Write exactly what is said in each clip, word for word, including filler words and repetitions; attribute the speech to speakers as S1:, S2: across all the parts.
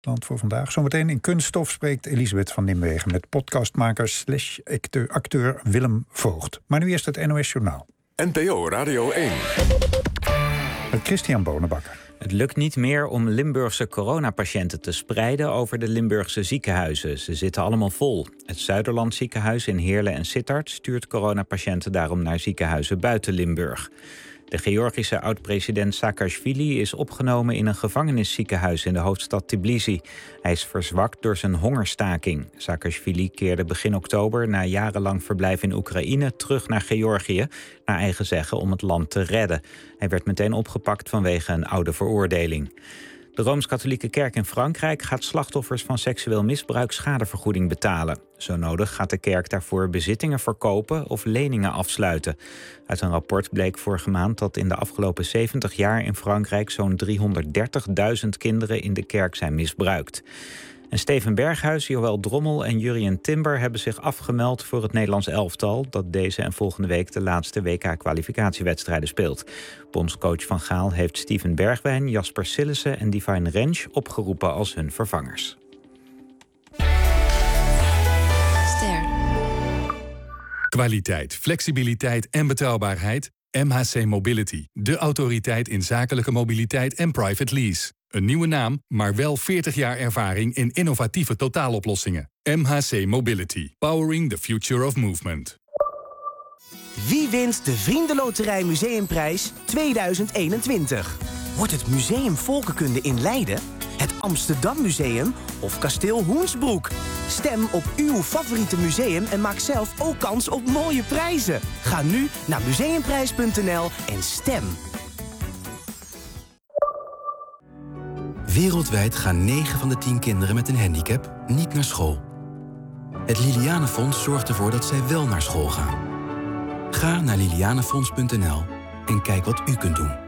S1: Land voor vandaag. Zometeen in Kunststof spreekt Elisabeth van Nimwegen met podcastmaker slash acteur, acteur Willem Voogd. Maar nu eerst het N O S Journaal.
S2: N P O Radio één.
S1: Met Christian Bonenbakker.
S3: Het lukt niet meer om Limburgse coronapatiënten te spreiden over de Limburgse ziekenhuizen. Ze zitten allemaal vol. Het Zuiderland ziekenhuis in Heerlen en Sittard stuurt coronapatiënten daarom naar ziekenhuizen buiten Limburg. De Georgische oud-president Saakashvili is opgenomen in een gevangenisziekenhuis in de hoofdstad Tbilisi. Hij is verzwakt door zijn hongerstaking. Saakashvili keerde begin oktober na jarenlang verblijf in Oekraïne terug naar Georgië, naar eigen zeggen om het land te redden. Hij werd meteen opgepakt vanwege een oude veroordeling. De Rooms-Katholieke Kerk in Frankrijk gaat slachtoffers van seksueel misbruik schadevergoeding betalen. Zo nodig gaat de kerk daarvoor bezittingen verkopen of leningen afsluiten. Uit een rapport bleek vorige maand dat in de afgelopen zeventig jaar in Frankrijk zo'n driehonderddertigduizend kinderen in de kerk zijn misbruikt. En Steven Berghuis, Joël Drommel en Jurien Timber hebben zich afgemeld voor het Nederlands elftal dat deze en volgende week de laatste W K-kwalificatiewedstrijden speelt. Bondscoach Van Gaal heeft Steven Bergwijn, Jasper Sillissen en Divine Rensch opgeroepen als hun vervangers.
S4: Ster.
S5: Kwaliteit, flexibiliteit en betrouwbaarheid. M H C Mobility, de autoriteit in zakelijke mobiliteit en private lease. Een nieuwe naam, maar wel veertig jaar ervaring in innovatieve totaaloplossingen. M H C Mobility. Powering the future of movement.
S6: Wie wint de Vriendenloterij Museumprijs tweeduizend eenentwintig? Wordt het Museum Volkenkunde in Leiden, het Amsterdam Museum of Kasteel Hoensbroek? Stem op uw favoriete museum en maak zelf ook kans op mooie prijzen. Ga nu naar museumprijs punt n l en stem.
S7: Wereldwijd gaan negen van de tien kinderen met een handicap niet naar school. Het Lilianenfonds zorgt ervoor dat zij wel naar school gaan. Ga naar lilianenfonds punt n l en kijk wat u kunt doen.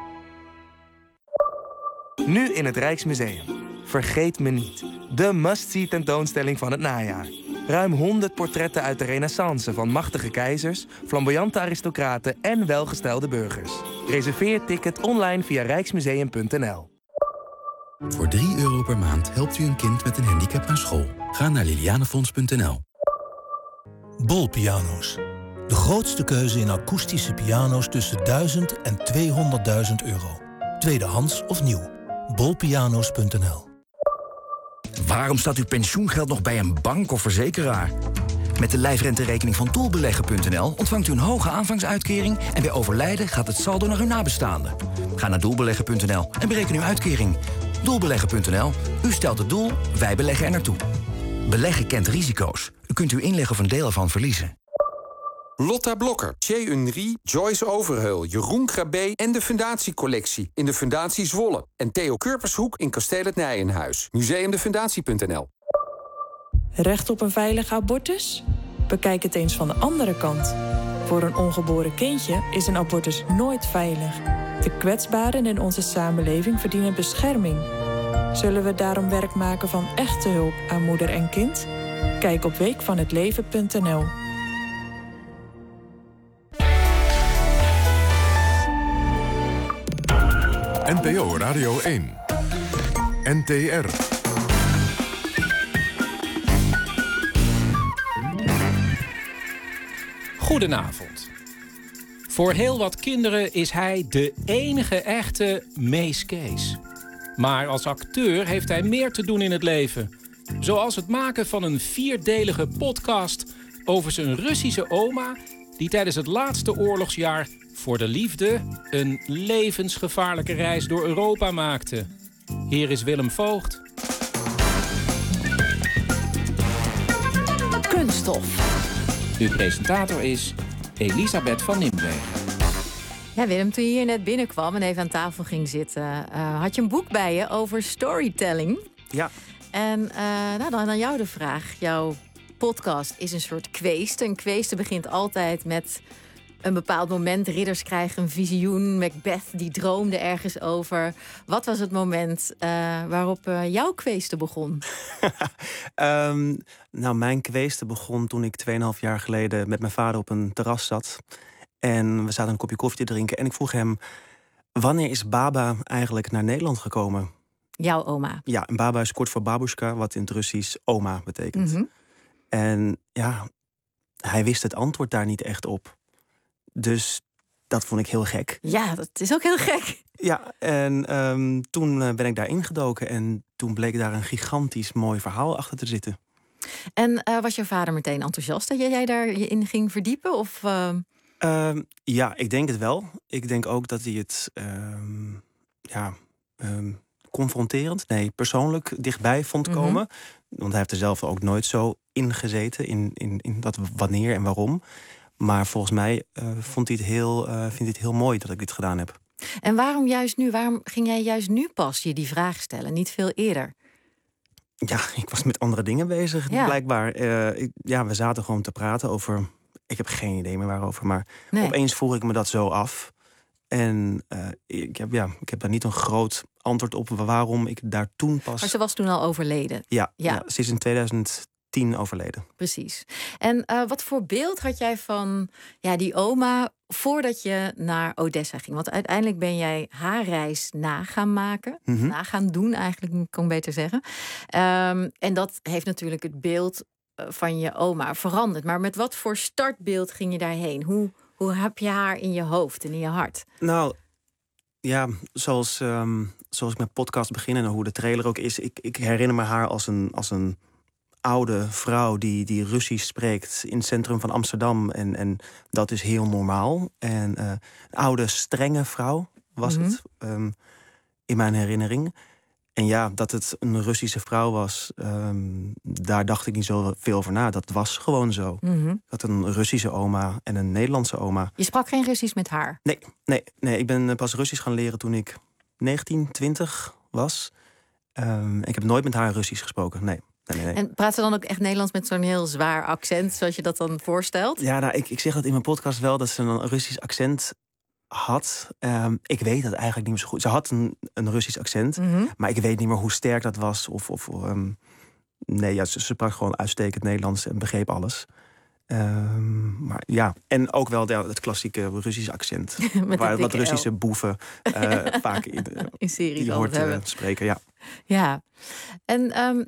S6: Nu in het Rijksmuseum. Vergeet me niet. De must-see tentoonstelling van het najaar. Ruim honderd portretten uit de renaissance van machtige keizers, flamboyante aristocraten en welgestelde burgers. Reserveer ticket online via rijksmuseum punt n l.
S7: Voor drie euro per maand helpt u een kind met een handicap naar school. Ga naar lilianenfonds punt n l.
S8: Bol Piano's. De grootste keuze in akoestische piano's tussen duizend en tweehonderdduizend euro. Tweedehands of nieuw. bol piano's punt n l.
S9: Waarom staat uw pensioengeld nog bij een bank of verzekeraar? Met de lijfrenterekening van doelbeleggen punt n l ontvangt u een hoge aanvangsuitkering en bij overlijden gaat het saldo naar uw nabestaanden. Ga naar doelbeleggen punt n l en bereken uw uitkering. doelbeleggen punt n l. U stelt het doel, wij beleggen er naartoe. Beleggen kent risico's. U kunt uw inleg of een deel ervan verliezen.
S10: Lotta Blokker, Thierry Unry, Joyce Overheul, Jeroen Krabbe en de Fundatiecollectie in de Fundatie Zwolle. En Theo Kurpershoek in Kasteel het Nijenhuis. museumdefundatie punt n l.
S11: Recht op een veilige abortus? Bekijk het eens van de andere kant. Voor een ongeboren kindje is een abortus nooit veilig. De kwetsbaren in onze samenleving verdienen bescherming. Zullen we daarom werk maken van echte hulp aan moeder en kind? Kijk op week van het leven punt n l.
S2: N P O Radio één. N T R.
S12: Goedenavond. Voor heel wat kinderen is hij de enige echte Mees Kees. Maar als acteur heeft hij meer te doen in het leven. Zoals het maken van een vierdelige podcast over zijn Russische oma die tijdens het laatste oorlogsjaar voor de liefde een levensgevaarlijke reis door Europa maakte. Hier is Willem Voogd.
S4: Kunststof.
S12: Uw presentator is Elisabeth van Nimwegen.
S4: Ja, Willem, toen je hier net binnenkwam en even aan tafel ging zitten, Uh, had je een boek bij je over storytelling.
S6: Ja.
S4: En uh, nou, dan aan jou de vraag. Jouw podcast is een soort kweest. Een kweest begint altijd met een bepaald moment. Ridders krijgen een visioen. Macbeth die droomde ergens over. Wat was het moment uh, waarop uh, jouw kweeste begon?
S13: um, nou, mijn kweeste begon toen ik tweeënhalf jaar geleden met mijn vader op een terras zat. En we zaten een kopje koffie te drinken. En ik vroeg hem, wanneer is Baba eigenlijk naar Nederland gekomen?
S4: Jouw oma.
S13: Ja, en baba is kort voor babushka, wat in het Russisch oma betekent.
S4: Mm-hmm.
S13: En ja, hij wist het antwoord daar niet echt op. Dus dat vond ik heel gek.
S4: Ja, dat is ook heel gek.
S13: Ja, en um, toen uh, ben ik daar ingedoken en toen bleek daar een gigantisch mooi verhaal achter te zitten.
S4: En uh, was je vader meteen enthousiast dat jij daar je in ging verdiepen? Of, uh...
S13: um, ja, ik denk het wel. Ik denk ook dat hij het um, ja, um, confronterend, nee, persoonlijk dichtbij vond komen. Mm-hmm. Want hij heeft er zelf ook nooit zo in gezeten, in, in, in dat wanneer en waarom. Maar volgens mij uh, vond hij het heel, uh, vindt hij het heel mooi dat ik dit gedaan heb.
S4: En waarom juist nu? Waarom ging jij juist nu pas je die vraag stellen, niet veel eerder?
S13: Ja, ik was met andere dingen bezig, ja. blijkbaar. Uh, ik, ja, we zaten gewoon te praten over... Ik heb geen idee meer waarover, maar nee. Opeens vroeg ik me dat zo af. En uh, ik, heb, ja, ik heb daar niet een groot antwoord op waarom ik daar toen pas...
S4: Maar ze was toen al overleden?
S13: Ja, ja. ja ze is in tweeduizend tien overleden.
S4: Precies. En uh, wat voor beeld had jij van ja, die oma voordat je naar Odessa ging? Want uiteindelijk ben jij haar reis na gaan maken. Mm-hmm. Na gaan doen eigenlijk, kan ik beter zeggen. Um, en dat heeft natuurlijk het beeld van je oma veranderd. Maar met wat voor startbeeld ging je daarheen? Hoe, hoe heb je haar in je hoofd en in je hart?
S13: Nou, ja, zoals, um, zoals ik met podcast begin en hoe de trailer ook is... ik, ik herinner me haar als een... Als een oude vrouw die, die Russisch spreekt in het centrum van Amsterdam. En, en dat is heel normaal. En uh, een oude, strenge vrouw was mm-hmm. het, um, in mijn herinnering. En ja, dat het een Russische vrouw was, um, daar dacht ik niet zo veel over na. Dat was gewoon zo.
S4: Mm-hmm.
S13: Dat een Russische oma en een Nederlandse oma.
S4: Je sprak geen Russisch met haar?
S13: Nee, nee, nee. Ik ben pas Russisch gaan leren toen ik negentien, twintig was. Um, ik heb nooit met haar Russisch gesproken, nee. Nee, nee, nee.
S4: En praat ze dan ook echt Nederlands met zo'n heel zwaar accent, zoals je dat dan voorstelt?
S13: Ja, nou, ik, ik zeg dat in mijn podcast wel, dat ze een Russisch accent had. Um, ik weet dat eigenlijk niet meer zo goed. Ze had een, een Russisch accent, mm-hmm. maar ik weet niet meer hoe sterk dat was. Of, of um, nee, ja, ze, ze sprak gewoon uitstekend Nederlands en begreep alles. Um, maar ja, en ook wel ja, het klassieke Russische accent. waar wat Russische L. boeven uh, vaak in, uh,
S4: in series
S13: die hoort uh, spreken. Ja,
S4: ja. En um,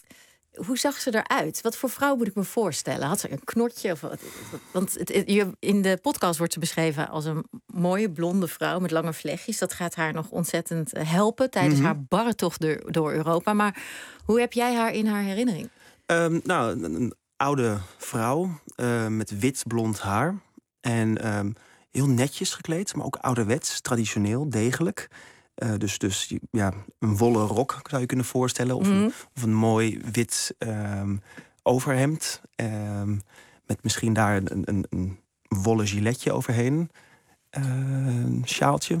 S4: hoe zag ze eruit? Wat voor vrouw moet ik me voorstellen? Had ze een knotje? Of wat? Want het, het, in de podcast wordt ze beschreven als een mooie blonde vrouw met lange vlechtjes. Dat gaat haar nog ontzettend helpen tijdens mm-hmm. haar barre tocht door, door Europa. Maar hoe heb jij haar in haar herinnering?
S13: Um, nou, een, een oude vrouw uh, met wit blond haar. En um, heel netjes gekleed, maar ook ouderwets, traditioneel, degelijk. Uh, dus dus ja, een wollen rok zou je kunnen voorstellen. Of, mm-hmm. een, of een mooi wit um, overhemd. Um, met misschien daar een, een, een wollen giletje overheen. Uh, een sjaaltje.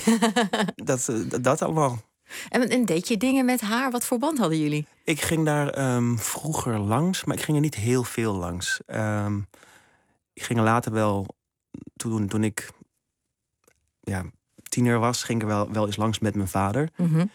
S13: dat, uh, dat, dat allemaal.
S4: En, en deed je dingen met haar? Wat voor band hadden jullie?
S13: Ik ging daar um, vroeger langs, maar ik ging er niet heel veel langs. Um, ik ging er later wel, toen, toen ik... ja. tiener was, ging ik er wel, wel eens langs met mijn vader.
S4: Mm-hmm.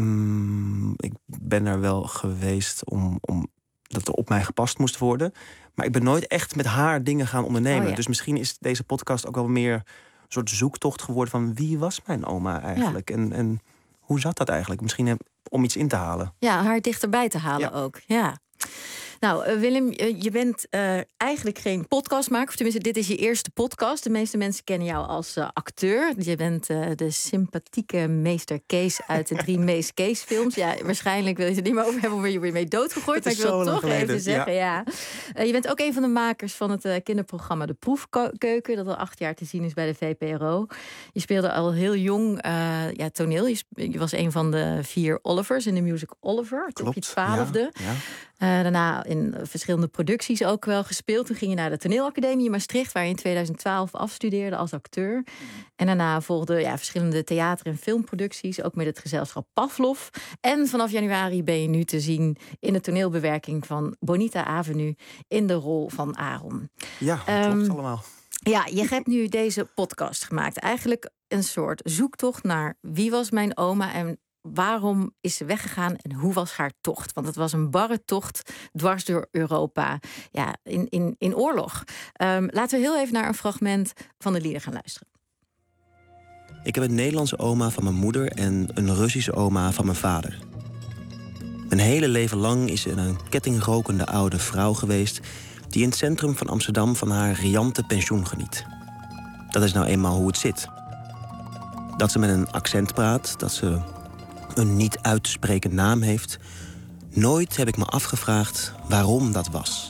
S13: Um, ik ben er wel geweest om, om dat er op mij gepast moest worden. Maar ik ben nooit echt met haar dingen gaan ondernemen.
S4: Oh, ja.
S13: Dus misschien is deze podcast ook wel meer een soort zoektocht geworden van wie was mijn oma eigenlijk? Ja. En, en hoe zat dat eigenlijk? Misschien om iets in te halen.
S4: Ja, haar dichterbij te halen ja. ook. Ja. Nou, uh, Willem, uh, je bent uh, eigenlijk geen podcastmaker. Of tenminste, dit is je eerste podcast. De meeste mensen kennen jou als uh, acteur. Je bent uh, de sympathieke meester Kees uit de drie Mees Kees films. Ja, waarschijnlijk wil je het er niet meer over hebben, waar je weer mee doodgegooid. Maar ik wil het toch geleden. even zeggen. Ja. Ja. Uh, je bent ook een van de makers van het uh, kinderprogramma De Proefkeuken, dat al acht jaar te zien is bij de V P R O. Je speelde al heel jong uh, ja, toneel. Je, je was een van de vier Olivers in de musical Oliver. Tot je twaalfde. Ja, ja. Uh, daarna in verschillende producties ook wel gespeeld. Toen ging je naar de toneelacademie in Maastricht, waar je in tweeduizend twaalf afstudeerde als acteur. En daarna volgden ja, verschillende theater- en filmproducties, ook met het gezelschap Pavlov. En vanaf januari ben je nu te zien in de toneelbewerking van Bonita Avenue in de rol van Aaron.
S13: Ja, dat um, klopt allemaal.
S4: Ja, je hebt nu deze podcast gemaakt. Eigenlijk een soort zoektocht naar wie was mijn oma en waarom is ze weggegaan en hoe was haar tocht? Want het was een barre tocht dwars door Europa, ja, in, in, in oorlog. Um, laten we heel even naar een fragment van de lieder gaan luisteren.
S13: Ik heb een Nederlandse oma van mijn moeder en een Russische oma van mijn vader. Mijn hele leven lang is ze een kettingrokende oude vrouw geweest die in het centrum van Amsterdam van haar riante pensioen geniet. Dat is nou eenmaal hoe het zit. Dat ze met een accent praat, dat ze een niet uit te spreken naam heeft. Nooit heb ik me afgevraagd waarom dat was.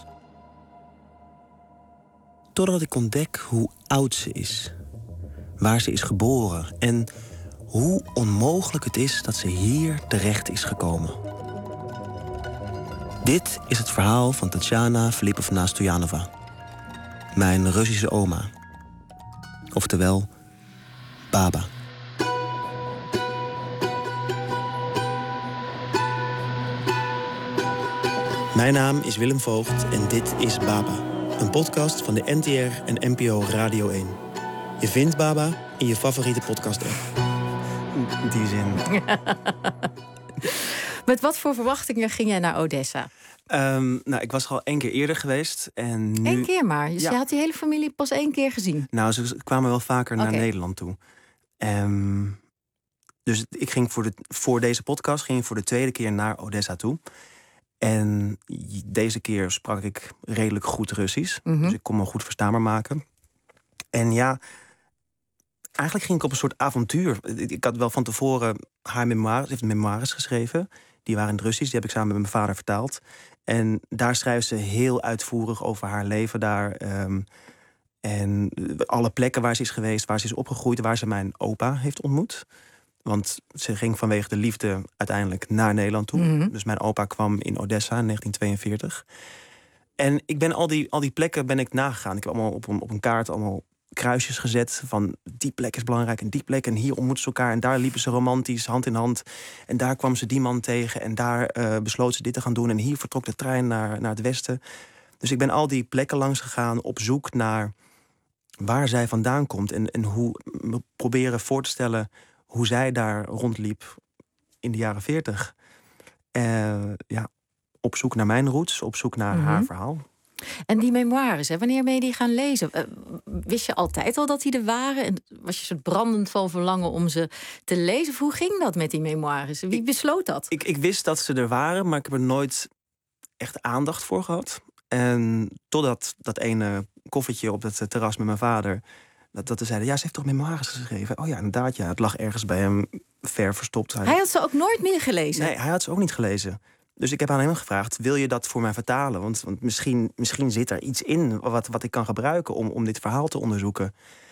S13: Totdat ik ontdek hoe oud ze is. Waar ze is geboren en hoe onmogelijk het is dat ze hier terecht is gekomen. Dit is het verhaal van Tatjana Filipovna Stoyanova. Mijn Russische oma. Oftewel, Baba. Mijn naam is Willem Voogd en dit is Baba. Een podcast van de N T R en N P O Radio één. Je vindt Baba in je favoriete podcast-app. In die zin.
S4: Met wat voor verwachtingen ging jij naar Odessa?
S13: Um, nou, ik was al één keer eerder geweest. En nu...
S4: Eén keer maar? Dus
S13: ja.
S4: je had die hele familie pas één keer gezien?
S13: Nou, ze kwamen wel vaker naar
S4: okay.
S13: Nederland toe. Um, dus ik ging voor, de, voor deze podcast ging ik voor de tweede keer naar Odessa toe. En deze keer sprak ik redelijk goed Russisch. Mm-hmm. Dus ik kon me goed verstaanbaar maken. En ja, eigenlijk ging ik op een soort avontuur. Ik had wel van tevoren haar memoires, ze heeft memoires geschreven. Die waren in het Russisch, die heb ik samen met mijn vader vertaald. En daar schrijft ze heel uitvoerig over haar leven daar. Um, en alle plekken waar ze is geweest, waar ze is opgegroeid, waar ze mijn opa heeft ontmoet. Want ze ging vanwege de liefde uiteindelijk naar Nederland toe. Mm-hmm. Dus mijn opa kwam in Odessa in negentien tweeënveertig. En ik ben al die, al die plekken ben ik nagegaan. Ik heb allemaal op een, op een kaart allemaal kruisjes gezet van die plek is belangrijk en die plek. En hier ontmoeten ze elkaar en daar liepen ze romantisch hand in hand. En daar kwam ze die man tegen en daar uh, besloot ze dit te gaan doen. En hier vertrok de trein naar, naar het westen. Dus ik ben al die plekken langs gegaan op zoek naar waar zij vandaan komt. En, en hoe we proberen voor te stellen hoe zij daar rondliep in de jaren veertig. Uh, ja, op zoek naar mijn roots, op zoek naar mm-hmm. haar verhaal.
S4: En die memoires, hè, wanneer ben je die gaan lezen? Uh, wist je altijd al dat die er waren? En was je soort brandend van verlangen om ze te lezen? Of hoe ging dat met die memoires? Wie besloot dat?
S13: Ik, ik wist dat ze er waren, maar ik heb er nooit echt aandacht voor gehad. En totdat dat ene koffertje op het terras met mijn vader, Dat, dat ze zeiden, ja, ze heeft toch memoires geschreven? Oh ja, inderdaad, ja, het lag ergens bij hem ver verstopt.
S4: Hij had ze ook nooit meer gelezen?
S13: Nee, hij had ze ook niet gelezen. Dus ik heb aan hem gevraagd, wil je dat voor mij vertalen? Want, want misschien, misschien zit er iets in wat, wat ik kan gebruiken om, om dit verhaal te onderzoeken.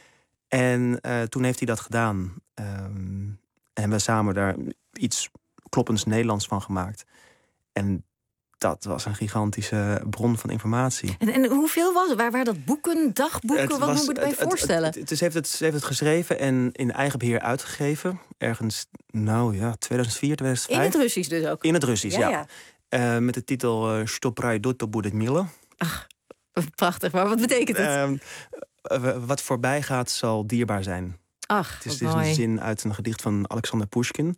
S13: En uh, toen heeft hij dat gedaan. Um, en hebben we samen daar iets kloppends Nederlands van gemaakt. En dat was een gigantische bron van informatie.
S4: En, en hoeveel was het? Waar waren dat boeken, dagboeken? Het Wat was, moet je bij voorstellen?
S13: Het, het, het, ze, heeft het, ze heeft het geschreven en in eigen beheer uitgegeven. Ergens, nou ja, tweeduizend vier, tweeduizend vijf.
S4: In het Russisch dus ook?
S13: In het Russisch, ja.
S4: ja.
S13: ja. Uh, met de titel uh, Što prajdo bude milo.
S4: Ach, prachtig. Maar wat betekent het?
S13: Uh, uh, wat voorbij gaat zal dierbaar zijn.
S4: Ach,
S13: het is,
S4: wat
S13: het is
S4: mooi.
S13: een zin uit een gedicht van Alexander Pushkin.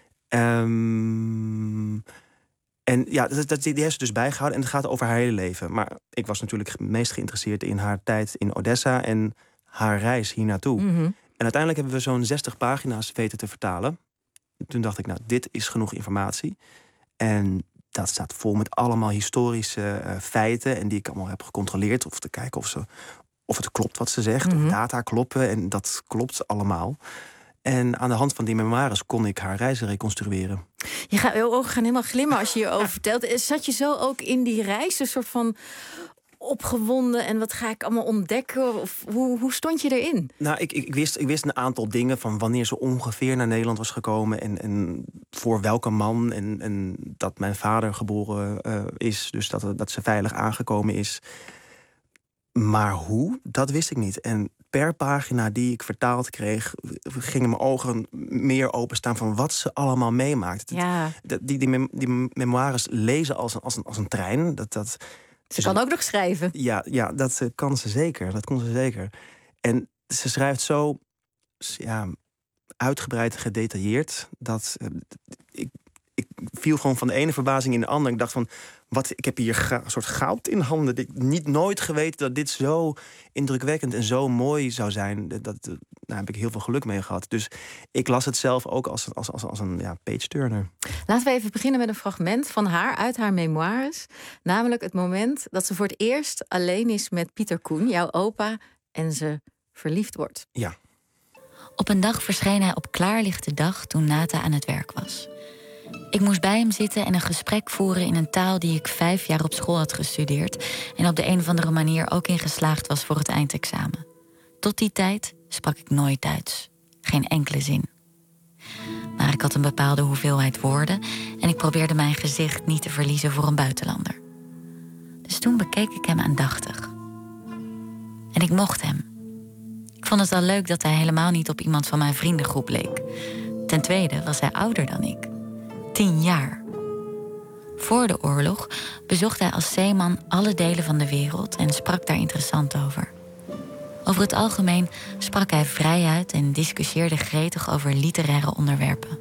S13: Um, En ja, dat, dat, die heeft ze dus bijgehouden. En het gaat over haar hele leven. Maar ik was natuurlijk het meest geïnteresseerd in haar tijd in Odessa en haar reis hier naartoe.
S4: Mm-hmm.
S13: En uiteindelijk hebben we zo'n zestig pagina's weten te vertalen. Toen dacht ik, nou, dit is genoeg informatie. En dat staat vol met allemaal historische uh, feiten. En die ik allemaal heb gecontroleerd. Of te kijken of, ze, of het klopt wat ze zegt. Mm-hmm. Of data kloppen. En dat klopt allemaal. En aan de hand van die memoires kon ik haar reizen reconstrueren.
S4: Je, gaat, je ogen gaan helemaal glimmen als je hierover vertelt. Zat je zo ook in die reis, een soort van opgewonden en wat ga ik allemaal ontdekken? Of hoe, hoe stond je erin?
S13: Nou, ik, ik, wist, ik wist een aantal dingen van wanneer ze ongeveer naar Nederland was gekomen en, en voor welke man. En, en dat mijn vader geboren uh, is, dus dat, dat ze veilig aangekomen is. Maar hoe, dat wist ik niet. En per pagina die ik vertaald kreeg, gingen mijn ogen meer openstaan van wat ze allemaal meemaakt.
S4: Ja.
S13: Die, die, die, mem- die memoires lezen als een, als een, als een trein. Dat, dat,
S4: ze kan ook nog schrijven.
S13: Ja, ja, dat kan ze zeker. Dat kon ze zeker. En ze schrijft zo ja, uitgebreid, gedetailleerd, dat uh, ik, ik viel gewoon van de ene verbazing in de andere. Ik dacht van, wat, ik heb hier ga, een soort goud in handen. Ik heb niet nooit geweten dat dit zo indrukwekkend en zo mooi zou zijn. Dat, dat, nou, daar heb ik heel veel geluk mee gehad. Dus ik las het zelf ook als, als, als, als een ja, page-turner.
S4: Laten we even beginnen met een fragment van haar uit haar memoires. Namelijk het moment dat ze voor het eerst alleen is met Pieter Koen, jouw opa, en ze verliefd wordt.
S13: Ja.
S14: Op een dag verscheen hij op klaarlichte dag toen Nata aan het werk was. Ik moest bij hem zitten en een gesprek voeren in een taal die ik vijf jaar op school had gestudeerd en op de een of andere manier ook in geslaagd was voor het eindexamen. Tot die tijd sprak ik nooit Duits. Geen enkele zin. Maar ik had een bepaalde hoeveelheid woorden en ik probeerde mijn gezicht niet te verliezen voor een buitenlander. Dus toen bekeek ik hem aandachtig. En ik mocht hem. Ik vond het al leuk dat hij helemaal niet op iemand van mijn vriendengroep leek. Ten tweede was hij ouder dan ik. Tien jaar. Voor de oorlog bezocht hij als zeeman alle delen van de wereld en sprak daar interessant over. Over het algemeen sprak hij vrij uit en discussieerde gretig over literaire onderwerpen.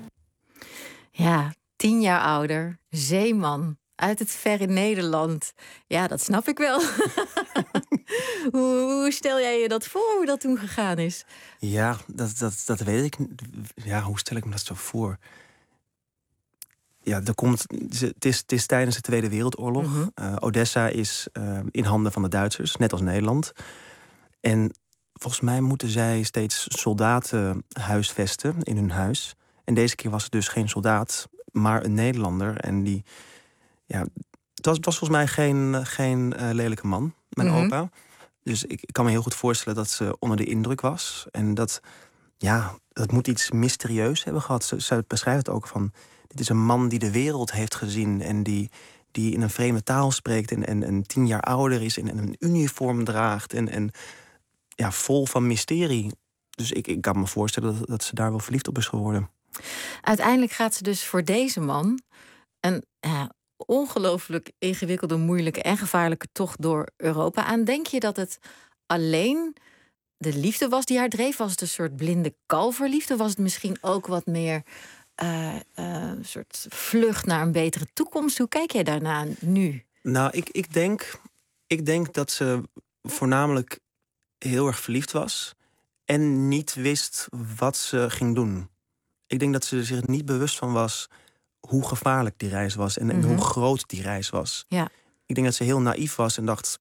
S4: Ja, tien jaar ouder, zeeman, uit het verre Nederland. Ja, dat snap ik wel. hoe, hoe stel jij je dat voor, hoe dat toen gegaan is?
S13: Ja, dat, dat, dat weet ik. Ja, hoe stel ik me dat zo voor? Ja, er komt, het, is, het is tijdens de Tweede Wereldoorlog. Mm-hmm. uh, Odessa is uh, in handen van de Duitsers, net als Nederland. En volgens mij moeten zij steeds soldaten huisvesten in hun huis. En deze keer was het dus geen soldaat, maar een Nederlander. En die, ja, het was, het was volgens mij geen, geen uh, lelijke man, mijn mm-hmm. opa. Dus ik, ik kan me heel goed voorstellen dat ze onder de indruk was. En dat, ja, dat moet iets mysterieus hebben gehad. Ze, ze beschrijft het ook van, dit is een man die de wereld heeft gezien en die, die in een vreemde taal spreekt en, en, en tien jaar ouder is en, en een uniform draagt en, en ja, vol van mysterie. Dus ik, ik kan me voorstellen dat, dat ze daar wel verliefd op is geworden.
S4: Uiteindelijk gaat ze dus voor deze man een ja, ongelooflijk ingewikkelde, moeilijke en gevaarlijke tocht door Europa aan. Denk je dat het alleen de liefde was die haar dreef? Was het een soort blinde kalverliefde? Was het misschien ook wat meer uh, uh, een soort vlucht naar een betere toekomst? Hoe kijk jij daarna nu?
S13: Nou, ik, ik, denk, ik denk dat ze voornamelijk heel erg verliefd was en niet wist wat ze ging doen. Ik denk dat ze er zich niet bewust van was hoe gevaarlijk die reis was en, en mm-hmm. hoe groot die reis was.
S4: Ja.
S13: Ik denk dat ze heel naïef was en dacht,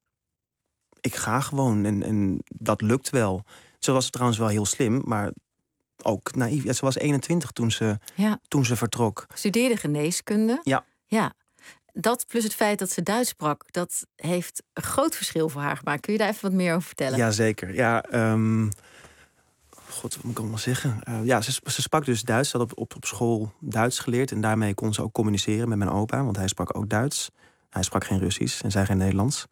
S13: ik ga gewoon en, en dat lukt wel. Ze was trouwens wel heel slim, maar ook naïef. Ja, ze was eenentwintig toen ze, ja. toen ze vertrok.
S4: Studeerde geneeskunde.
S13: Ja.
S4: Ja. Dat plus het feit dat ze Duits sprak, dat heeft een groot verschil voor haar gemaakt. Kun je daar even wat meer over vertellen?
S13: Jazeker. Ja, um, God, wat moet ik allemaal zeggen? Uh, ja, ze, ze sprak dus Duits. Ze had op, op, op school Duits geleerd. En daarmee kon ze ook communiceren met mijn opa. Want hij sprak ook Duits. Hij sprak geen Russisch en zij geen Nederlands.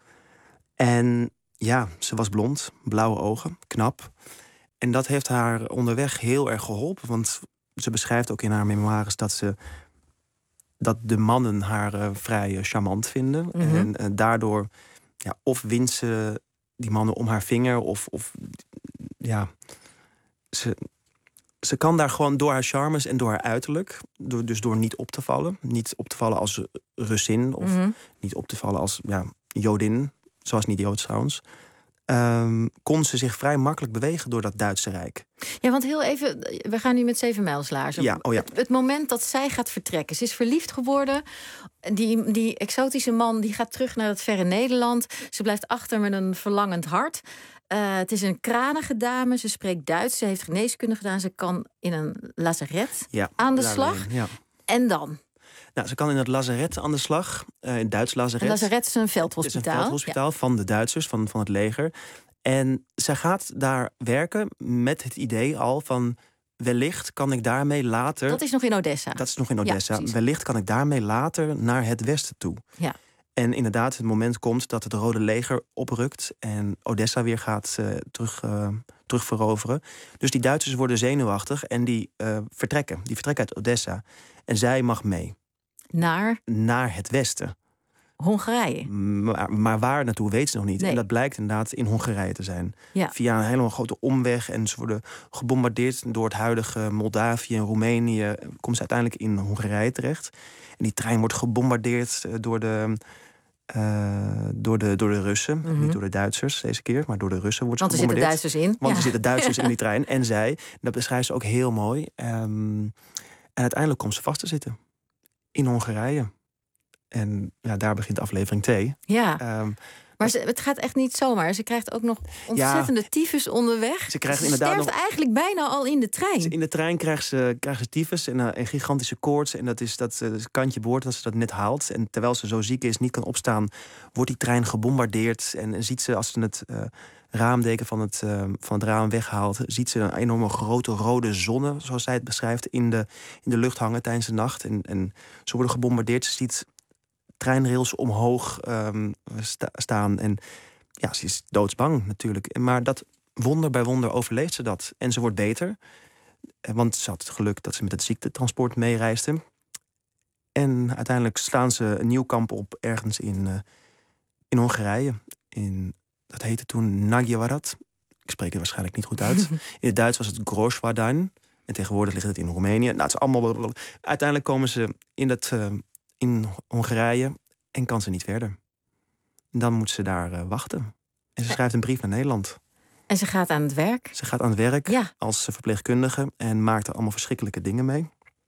S13: En ja, ze was blond, blauwe ogen, knap. En dat heeft haar onderweg heel erg geholpen. Want ze beschrijft ook in haar memoires dat ze dat de mannen haar uh, vrij uh, charmant vinden. Mm-hmm. En uh, daardoor ja, of wint ze die mannen om haar vinger, of, of ja, ze, ze kan daar gewoon door haar charmes en door haar uiterlijk, door, dus door niet op te vallen, niet op te vallen als Russin, of mm-hmm. niet op te vallen als ja, Jodin, zoals niet Joods trouwens. Um, kon ze zich vrij makkelijk bewegen door dat Duitse Rijk.
S4: Ja, want heel even, we gaan nu met Zevenmijlslaarzen.
S13: Ja, oh ja.
S4: Het, het moment dat zij gaat vertrekken. Ze is verliefd geworden. Die, die exotische man die gaat terug naar het verre Nederland. Ze blijft achter met een verlangend hart. Uh, het is een kranige dame. Ze spreekt Duits. Ze heeft geneeskunde gedaan. Ze kan in een lazaret
S13: ja,
S4: aan de slag.
S13: Ja.
S4: En dan?
S13: Nou, ze kan in het lazaret aan de slag. Uh, in het Duits lazaret.
S4: Een lazaret is een veldhospitaal.
S13: Het is een veldhospitaal ja. van de Duitsers, van, van het leger. En zij gaat daar werken met het idee al van, wellicht kan ik daarmee later...
S4: Dat is nog in Odessa.
S13: Dat is nog in Odessa.
S4: Ja,
S13: wellicht kan ik daarmee later naar het westen toe.
S4: Ja.
S13: En inderdaad, het moment komt dat het Rode Leger oprukt en Odessa weer gaat uh, terug, uh, terugveroveren. Dus die Duitsers worden zenuwachtig en die uh, vertrekken. Die vertrekken uit Odessa. En zij mag mee.
S4: Naar?
S13: Naar het westen.
S4: Hongarije.
S13: Maar, maar waar naartoe weet ze nog niet.
S4: Nee.
S13: En dat blijkt inderdaad in Hongarije te zijn.
S4: Ja.
S13: Via een hele grote omweg. En ze worden gebombardeerd door het huidige Moldavië en Roemenië. Komen ze uiteindelijk in Hongarije terecht. En die trein wordt gebombardeerd door de... Uh, door, de, door de Russen, mm-hmm. niet door de Duitsers deze keer, maar door de Russen wordt ze
S4: Want er zitten Duitsers in.
S13: Want
S4: ja.
S13: er zitten Duitsers in die trein. En zij, dat beschrijft ze ook heel mooi. Um, en uiteindelijk komt ze vast te zitten. In Hongarije. En ja, daar begint aflevering twee.
S4: Ja,
S13: um,
S4: maar ze, het gaat echt niet zomaar. Ze krijgt ook nog ontzettende ja, tyfus onderweg.
S13: Ze, krijgt
S4: ze
S13: inderdaad
S4: sterft
S13: nog,
S4: eigenlijk bijna al in de trein.
S13: In de trein krijgt ze, krijgt ze tyfus en uh, een gigantische koorts. En dat is dat uh, kantje boord dat ze dat net haalt. En terwijl ze zo ziek is, niet kan opstaan, wordt die trein gebombardeerd. En, en ziet ze, als ze het uh, raamdeken van het, uh, van het raam weghaalt, ziet ze een enorme grote rode zonne, zoals zij het beschrijft, in de, in de lucht hangen tijdens de nacht. En, en ze worden gebombardeerd. Ze ziet treinrails omhoog um, sta, staan. En ja, ze is doodsbang natuurlijk. Maar dat wonder bij wonder overleeft ze dat. En ze wordt beter. Want ze had het geluk dat ze met het ziektetransport meereisde. En uiteindelijk slaan ze een nieuw kamp op ergens in, uh, in Hongarije. In, dat heette toen Nagyvarad. Ik spreek het waarschijnlijk niet goed uit. In het Duits was het Großwardein. En tegenwoordig ligt het in Roemenië. Nou, het is allemaal... Uiteindelijk komen ze in dat... Uh, in Hongarije en kan ze niet verder. Dan moet ze daar uh, wachten. En ze schrijft een brief naar Nederland.
S4: En ze gaat aan het werk?
S13: Ze gaat aan het werk
S4: ja.
S13: als verpleegkundige en maakt er allemaal verschrikkelijke dingen mee.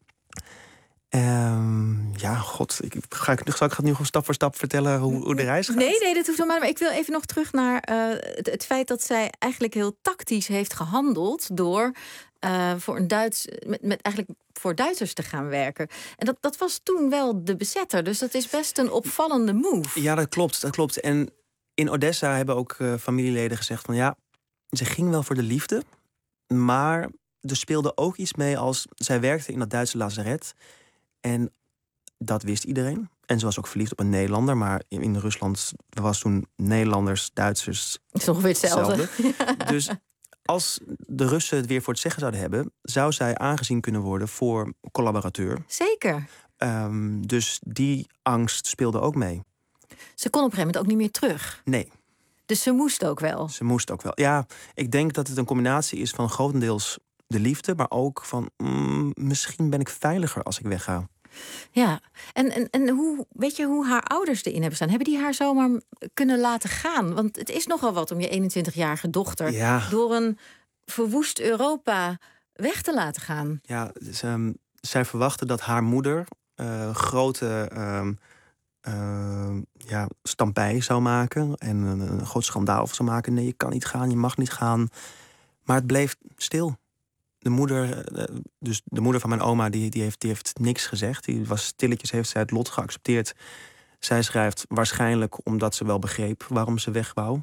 S13: Um, ja, god, ik, ga ik, zal ik het nu gewoon stap voor stap vertellen hoe, hoe de reis gaat?
S4: Nee, nee, dat hoeft helemaal niet. Maar ik wil even nog terug naar uh, het, het feit dat zij eigenlijk heel tactisch heeft gehandeld door uh, voor een Duits, met, met eigenlijk voor Duitsers te gaan werken. En dat, dat was toen wel de bezetter. Dus dat is best een opvallende move.
S13: Ja, dat klopt, dat klopt. En in Odessa hebben ook uh, familieleden gezegd van ja, ze ging wel voor de liefde, maar er speelde ook iets mee als zij werkte in dat Duitse lazaret. En dat wist iedereen. En ze was ook verliefd op een Nederlander. Maar in Rusland was toen Nederlanders, Duitsers...
S4: Het is ongeveer hetzelfde. hetzelfde.
S13: Dus als de Russen het weer voor het zeggen zouden hebben, zou zij aangezien kunnen worden voor collaborateur.
S4: Zeker.
S13: Um, dus die angst speelde ook mee.
S4: Ze kon op een gegeven moment ook niet meer terug.
S13: Nee.
S4: Dus ze moest ook wel.
S13: Ze moest ook wel. Ja, ik denk dat het een combinatie is van grotendeels de liefde, maar ook van mm, misschien ben ik veiliger als ik wegga.
S4: Ja, en, en, en hoe, weet je hoe haar ouders erin hebben staan? Hebben die haar zomaar kunnen laten gaan? Want het is nogal wat om je eenentwintigjarige dochter
S13: ja.
S4: door een verwoest Europa weg te laten gaan.
S13: Ja, dus, um, zij verwachtte dat haar moeder uh, grote um, uh, ja, stampij zou maken en een, een groot schandaal zou maken. Nee, je kan niet gaan, je mag niet gaan. Maar het bleef stil. De moeder, dus de moeder van mijn oma, die, die, heeft, die heeft niks gezegd. Die was stilletjes, heeft zij het lot geaccepteerd. Zij schrijft waarschijnlijk omdat ze wel begreep waarom ze weg wou.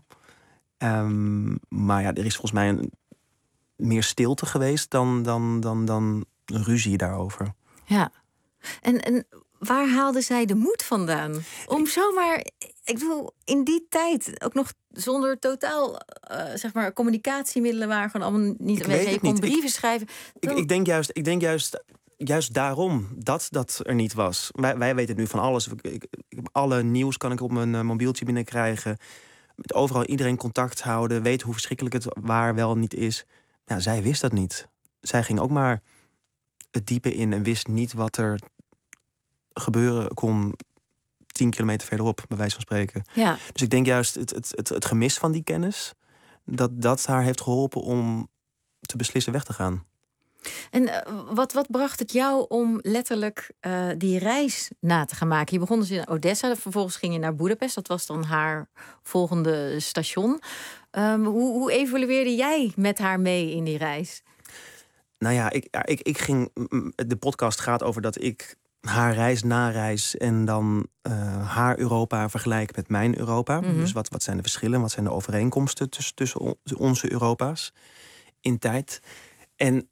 S13: Um, maar ja, er is volgens mij een, meer stilte geweest dan, dan, dan, dan een ruzie daarover.
S4: Ja, en, en waar haalde zij de moed vandaan? Om zomaar, ik bedoel, in die tijd ook nog zonder totaal, uh, zeg maar, communicatiemiddelen waren gewoon allemaal niet aanwezig. Je kon niet. brieven ik, schrijven.
S13: Ik, ik denk juist, ik denk juist, juist daarom dat dat er niet was. Wij, wij weten nu van alles. Ik, ik, ik, alle nieuws kan ik op mijn uh, mobieltje binnenkrijgen. Met overal iedereen contact houden. Weten hoe verschrikkelijk het waar wel niet is. Nou, zij wist dat niet. Zij ging ook maar het diepe in en wist niet wat er gebeuren kon tien kilometer verderop, bij wijze van spreken.
S4: Ja.
S13: Dus ik denk juist het, het, het, het gemis van die kennis, dat dat haar heeft geholpen om te beslissen weg te gaan.
S4: En uh, wat, wat bracht het jou om letterlijk uh, die reis na te gaan maken? Je begon dus in Odessa, vervolgens ging je naar Boedapest. Dat was dan haar volgende station. Um, hoe, hoe evolueerde jij met haar mee in die reis?
S13: Nou ja, ik, ik, ik ging. De podcast gaat over dat ik haar reis na reis en dan uh, haar Europa vergelijk met mijn Europa. Mm-hmm. Dus wat, wat zijn de verschillen, wat zijn de overeenkomsten tussen, tussen on, onze Europa's in tijd. En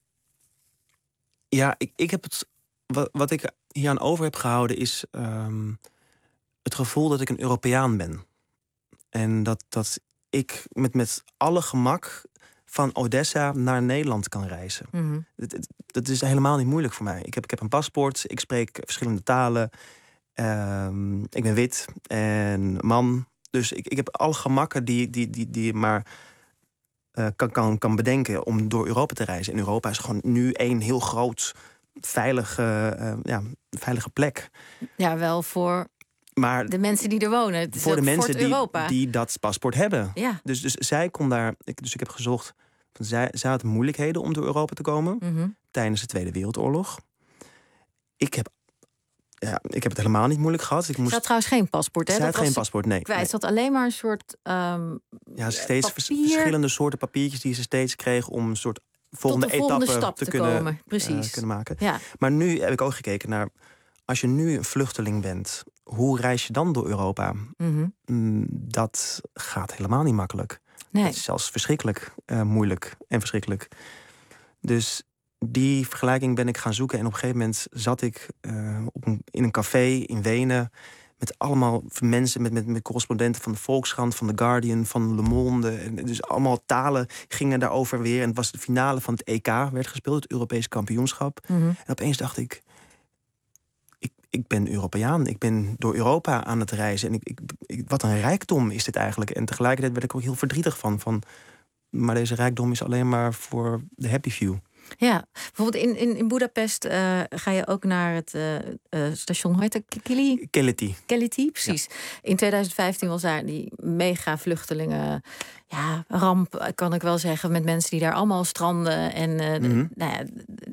S13: ja, ik, ik heb het. Wat, wat ik hier aan over heb gehouden is um, het gevoel dat ik een Europeaan ben. En dat, dat ik met, met alle gemak van Odessa naar Nederland kan reizen.
S4: Mm-hmm.
S13: Dat, dat is helemaal niet moeilijk voor mij. Ik heb, ik heb een paspoort, ik spreek verschillende talen. Um, ik ben wit en man. Dus ik, ik heb alle gemakken die, die, die, die je maar uh, kan, kan, kan bedenken om door Europa te reizen. En Europa is gewoon nu één heel groot, veilige, uh, ja, veilige plek.
S4: Ja, wel voor
S13: maar
S4: de mensen die er wonen. Het is
S13: voor de mensen die,
S4: Europa.
S13: die dat paspoort hebben.
S4: Ja.
S13: Dus, dus zij kon daar. Ik, dus ik heb gezocht. Zij, zij had moeilijkheden om door Europa te komen
S4: Mm-hmm.
S13: tijdens de Tweede Wereldoorlog. Ik heb, ja, ik heb het helemaal niet moeilijk gehad. Ik moest...
S4: Ze had trouwens geen paspoort, hè?
S13: Zij
S4: Dat
S13: had geen
S4: was
S13: paspoort, nee.
S4: Kwijt.
S13: nee.
S4: Ze had alleen maar een soort um,
S13: ja, steeds vers-
S4: papier.
S13: verschillende soorten papiertjes die ze steeds kreeg om een soort volgende,
S4: Tot de volgende
S13: etappe
S4: stap
S13: te,
S4: te
S13: kunnen,
S4: komen. Precies.
S13: Uh, kunnen maken.
S4: Ja.
S13: Maar nu heb ik ook gekeken naar, als je nu een vluchteling bent, hoe reis je dan door Europa?
S4: Mm-hmm.
S13: Mm, dat gaat helemaal niet makkelijk.
S4: Nee.
S13: Het is zelfs verschrikkelijk uh, moeilijk en verschrikkelijk. Dus die vergelijking ben ik gaan zoeken. En op een gegeven moment zat ik uh, op een, in een café in Wenen met allemaal mensen, met, met, met correspondenten van de Volkskrant, van The Guardian, van Le Monde. En dus allemaal talen gingen daarover weer. En het was de finale van het E K, werd gespeeld, het Europees kampioenschap.
S4: Mm-hmm.
S13: En opeens dacht ik, ik, ik ben Europeaan. Ik ben door Europa aan het reizen. En ik, ik, ik, wat een rijkdom is dit eigenlijk. En tegelijkertijd werd ik ook heel verdrietig van. van maar deze rijkdom is alleen maar voor de happy few.
S4: Ja, bijvoorbeeld in, in, in Boedapest uh, ga je ook naar het uh, uh, station, hoe heet het? Keleti?
S13: Keleti.
S4: Keleti, precies. Ja. In twintig vijftien was daar die mega vluchtelingen, ja, ramp kan ik wel zeggen, met mensen die daar allemaal stranden. En uh, mm-hmm. nou ja,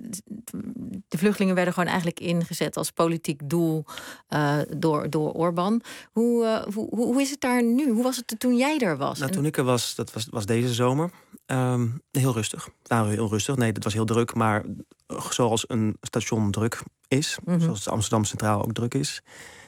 S4: de vluchtelingen werden gewoon eigenlijk ingezet als politiek doel uh, door, door Orbán. Hoe, uh, hoe, hoe is het daar nu? Hoe was het toen jij er was?
S13: Nou, toen ik er was, dat was, was deze zomer, um, heel rustig. Nou, heel rustig. Nee, dat was heel druk, maar zoals een station druk is, mm-hmm. zoals Amsterdam Centraal ook druk is.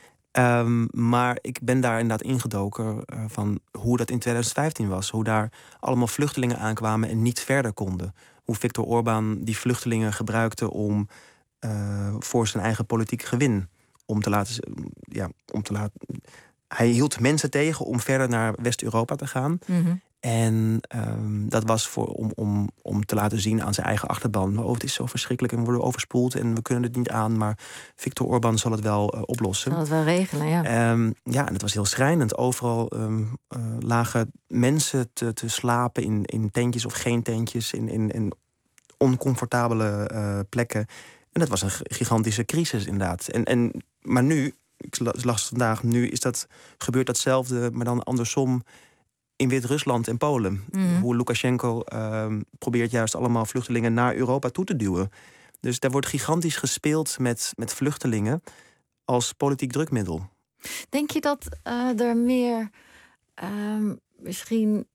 S13: Um, maar ik ben daar inderdaad ingedoken uh, van hoe dat in twintig vijftien was. Hoe daar allemaal vluchtelingen aankwamen en niet verder konden. Hoe Viktor Orbán die vluchtelingen gebruikte om uh, voor zijn eigen politiek gewin. Om te laten, ja, om te laten. Hij hield mensen tegen om verder naar West-Europa te gaan.
S4: Mm-hmm.
S13: En um, dat was voor, om, om, om te laten zien aan zijn eigen achterban. Oh, het is zo verschrikkelijk en we worden overspoeld en we kunnen het niet aan. Maar Viktor Orbán zal het wel uh, oplossen.
S4: Zal het wel regelen, ja.
S13: Um, ja, en het was heel schrijnend. Overal um, uh, lagen mensen te, te slapen in, in tentjes of geen tentjes. In, in, in oncomfortabele uh, plekken. En dat was een gigantische crisis inderdaad. En, en, maar nu, ik las vandaag, nu is dat, gebeurt datzelfde, maar dan andersom in Wit-Rusland en Polen. Mm. Hoe Lukasjenko uh, probeert juist allemaal vluchtelingen naar Europa toe te duwen. Dus daar wordt gigantisch gespeeld met, met vluchtelingen als politiek drukmiddel.
S4: Denk je dat uh, er meer uh, misschien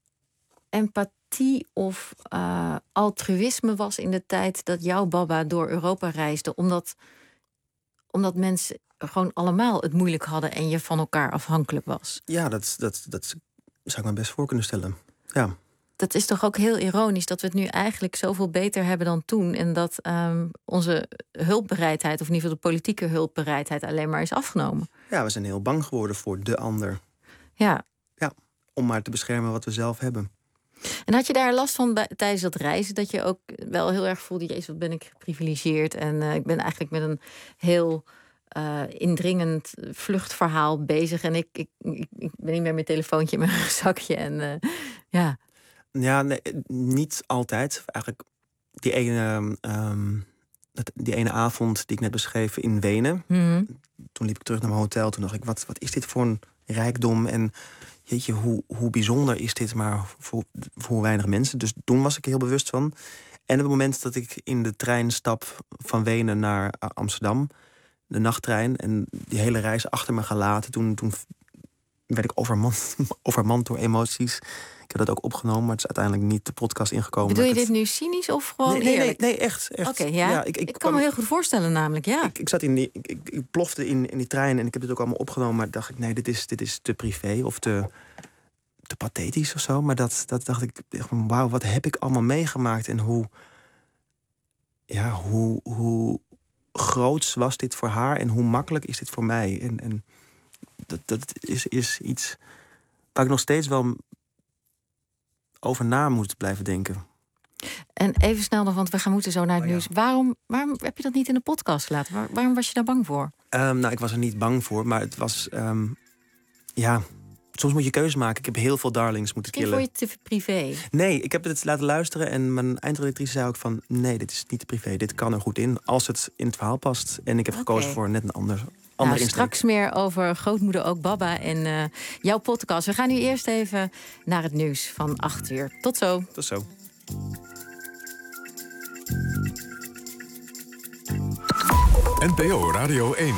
S4: empathie of uh, altruïsme was in de tijd dat jouw baba door Europa reisde? Omdat, omdat mensen gewoon allemaal het moeilijk hadden en je van elkaar afhankelijk was.
S13: Ja, dat, dat, dat zou ik me best voor kunnen stellen. Ja.
S4: Dat is toch ook heel ironisch dat we het nu eigenlijk zoveel beter hebben dan toen. En dat um, onze hulpbereidheid, of in ieder geval de politieke hulpbereidheid, alleen maar is afgenomen.
S13: Ja, we zijn heel bang geworden voor de ander.
S4: Ja.
S13: Ja, om maar te beschermen wat we zelf hebben.
S4: En had je daar last van bij, tijdens dat reizen? Dat je ook wel heel erg voelde, jezus, wat ben ik geprivilegeerd. En uh, ik ben eigenlijk met een heel uh, indringend vluchtverhaal bezig. En ik, ik, ik, ik ben niet meer met mijn telefoontje in mijn zakje. En uh, ja...
S13: Ja, nee, niet altijd. Eigenlijk die ene, um, die ene avond die ik net beschreef in Wenen.
S4: Mm-hmm.
S13: Toen liep ik terug naar mijn hotel. Toen dacht ik, wat, wat is dit voor een rijkdom? En jeetje, hoe, hoe bijzonder is dit maar voor, voor weinig mensen. Dus toen was ik er heel bewust van. En op het moment dat ik in de trein stap van Wenen naar Amsterdam, de nachttrein, en die hele reis achter me gelaten, toen, toen werd ik overmand, overmand door emoties. Ik heb dat ook opgenomen, maar het is uiteindelijk niet de podcast ingekomen.
S4: Bedoel je dit nu cynisch of gewoon
S13: nee, nee,
S4: eerlijk?
S13: Nee, nee, echt. echt.
S4: Oké, okay, ja. ja ik, ik, ik kan kwam, me heel goed voorstellen namelijk, ja.
S13: Ik, ik, zat in die, ik, ik, ik plofte in, in die trein en ik heb dit ook allemaal opgenomen. Maar dacht ik, nee, dit is, dit is te privé of te, te pathetisch of zo. Maar dat, dat dacht ik, wauw, wat heb ik allemaal meegemaakt. En hoe, ja, hoe, hoe groots was dit voor haar en hoe makkelijk is dit voor mij. En, en dat, dat is, is iets waar ik nog steeds wel over na moet blijven denken.
S4: En even snel nog, want we gaan moeten zo naar het
S13: Oh, ja.
S4: nieuws. Waarom, waarom heb je dat niet in de podcast gelaten? Waar, waarom was je daar bang voor?
S13: Um, nou, ik was er niet bang voor, maar het was... Um, ja, soms moet je keuze maken. Ik heb heel veel darlings moeten
S4: Misschien
S13: killen.
S4: vond je het te privé?
S13: Nee, ik heb het laten luisteren en mijn eindredactrice zei ook van... nee, dit is niet te privé, dit kan er goed in als het in het verhaal past. En ik heb
S4: Oké.
S13: gekozen voor net een ander, andere
S4: Nou,
S13: insteek.
S4: straks meer over grootmoeder ook Baba en uh, jouw podcast. We gaan nu eerst even naar het nieuws van acht uur. Tot zo.
S13: Tot zo.
S2: N P O Radio één.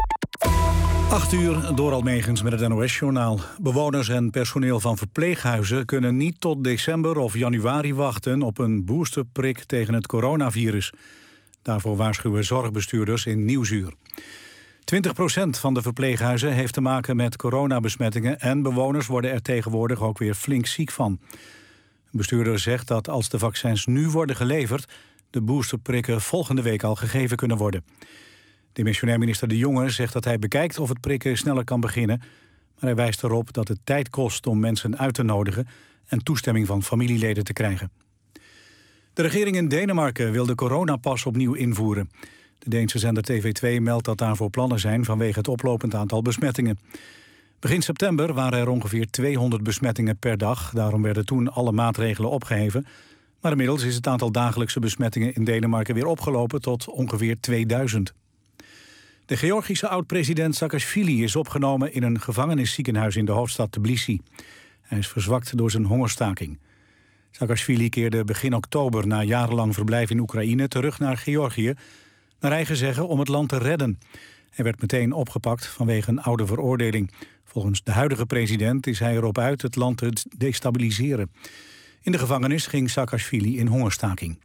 S1: acht uur, Dorald Megens met het N O S-journaal. Bewoners en personeel van verpleeghuizen kunnen niet tot december of januari wachten op een boosterprik tegen het coronavirus. Daarvoor waarschuwen zorgbestuurders in Nieuwsuur. twintig procent van de verpleeghuizen heeft te maken met coronabesmettingen en bewoners worden er tegenwoordig ook weer flink ziek van. Een bestuurder zegt dat als de vaccins nu worden geleverd, de boosterprikken volgende week al gegeven kunnen worden. Demissionair minister De Jonge zegt dat hij bekijkt of het prikken sneller kan beginnen, maar hij wijst erop dat het tijd kost om mensen uit te nodigen en toestemming van familieleden te krijgen. De regering in Denemarken wil de coronapas opnieuw invoeren. De Deense zender T V twee meldt dat daarvoor plannen zijn vanwege het oplopend aantal besmettingen. Begin september waren er ongeveer tweehonderd besmettingen per dag. Daarom werden toen alle maatregelen opgeheven. Maar inmiddels is het aantal dagelijkse besmettingen in Denemarken weer opgelopen tot ongeveer tweeduizend. De Georgische oud-president Saakashvili is opgenomen in een gevangenisziekenhuis in de hoofdstad Tbilisi. Hij is verzwakt door zijn hongerstaking. Saakashvili keerde begin oktober na jarenlang verblijf in Oekraïne terug naar Georgië, naar eigen zeggen om het land te redden. Hij werd meteen opgepakt vanwege een oude veroordeling. Volgens de huidige president is hij erop uit het land te destabiliseren. In de gevangenis ging Saakashvili in hongerstaking.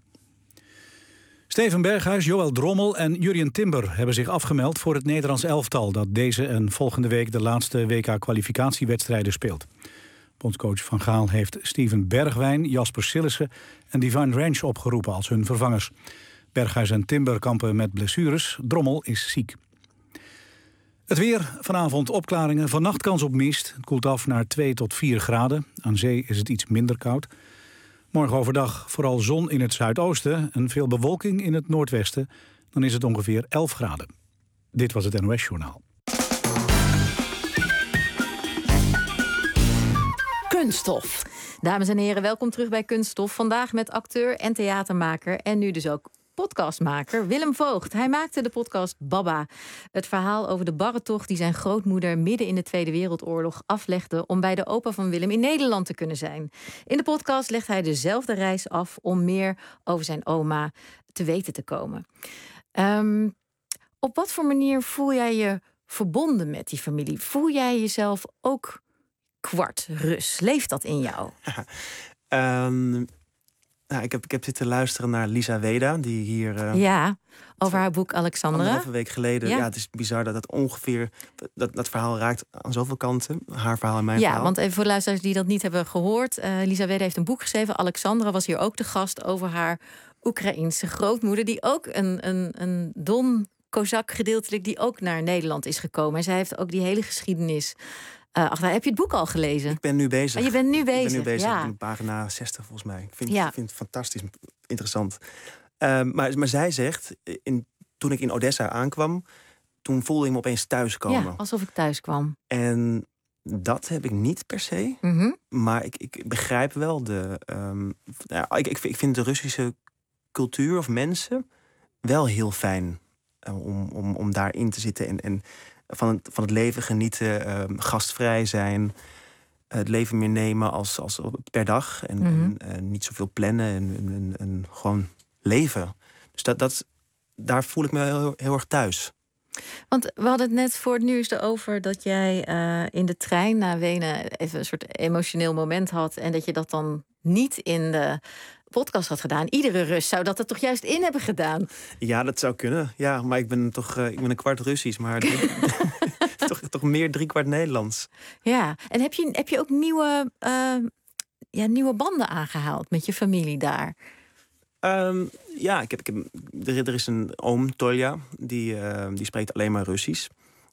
S1: Steven Berghuis, Joël Drommel en Jurjen Timber hebben zich afgemeld voor het Nederlands elftal dat deze en volgende week de laatste W K-kwalificatiewedstrijden speelt. Bondscoach Van Gaal heeft Steven Bergwijn, Jasper Sillissen en Divine Range opgeroepen als hun vervangers. Berghuis en Timber kampen met blessures, Drommel is ziek. Het weer, vanavond opklaringen, vannacht kans op mist. Het koelt af naar twee tot vier graden. Aan zee is het iets minder koud. Morgen overdag vooral zon in het zuidoosten en veel bewolking in het noordwesten. Dan is het ongeveer elf graden. Dit was het N O S-journaal.
S4: Kunststof. Dames en heren, welkom terug bij Kunststof. Vandaag met acteur en theatermaker en nu dus ook podcastmaker Willem Voogd. Hij maakte de podcast Baba. Het verhaal over de barretocht die zijn grootmoeder midden in de Tweede Wereldoorlog aflegde om bij de opa van Willem in Nederland te kunnen zijn. In de podcast legt hij dezelfde reis af om meer over zijn oma te weten te komen. Um, op wat voor manier voel jij je verbonden met die familie? Voel jij jezelf ook kwart Rus? Leeft dat in jou?
S13: um... Nou, ik, heb, ik heb zitten luisteren naar Lisa Weda, die hier... Uh,
S4: ja, over haar boek Alexandra.
S13: Anderhalve week geleden. Ja.
S4: ja,
S13: het is bizar dat dat ongeveer... Dat, dat verhaal raakt aan zoveel kanten. Haar verhaal en mijn
S4: ja,
S13: verhaal.
S4: Ja, want even voor de luisteraars die dat niet hebben gehoord. Uh, Lisa Weda heeft een boek geschreven. Alexandra was hier ook de gast over haar Oekraïense grootmoeder. Die ook een, een, een Don Kozak gedeeltelijk, die ook naar Nederland is gekomen. En zij heeft ook die hele geschiedenis... Uh, ach, heb je het boek al gelezen?
S13: Ik ben nu bezig.
S4: Oh, je bent nu bezig,
S13: Ik ben nu bezig,
S4: ja.
S13: op pagina zestig volgens mij. Ik vind,
S4: ja.
S13: ik vind het fantastisch interessant. Uh, maar, maar zij zegt, in, toen ik in Odessa aankwam, toen voelde ik me opeens thuiskomen.
S4: Ja, alsof ik thuis kwam.
S13: En dat heb ik niet per se.
S4: Mm-hmm.
S13: Maar ik, ik begrijp wel de... Um, nou, ik, ik, ik vind de Russische cultuur of mensen wel heel fijn uh, om, om, om daarin te zitten en... en Van het, van het leven genieten, uh, gastvrij zijn. Uh, het leven meer nemen als, als per dag. En,
S4: mm-hmm.
S13: en uh, niet zoveel plannen en, en, en gewoon leven. Dus dat, dat, daar voel ik me heel, heel erg thuis.
S4: Want we hadden het net voor het nieuws erover dat jij uh, in de trein naar Wenen even een soort emotioneel moment had. En dat je dat dan niet in de podcast had gedaan. Iedere Rus zou dat er toch juist in hebben gedaan?
S13: Ja, dat zou kunnen. Ja, maar ik ben toch uh, ik ben een kwart Russisch, maar toch, toch meer driekwart Nederlands.
S4: Ja, en heb je, heb je ook nieuwe, uh, ja, nieuwe banden aangehaald met je familie daar?
S13: Um, ja, ik heb, ik heb, er, er is een oom, Tolja, die, uh, die spreekt alleen maar Russisch.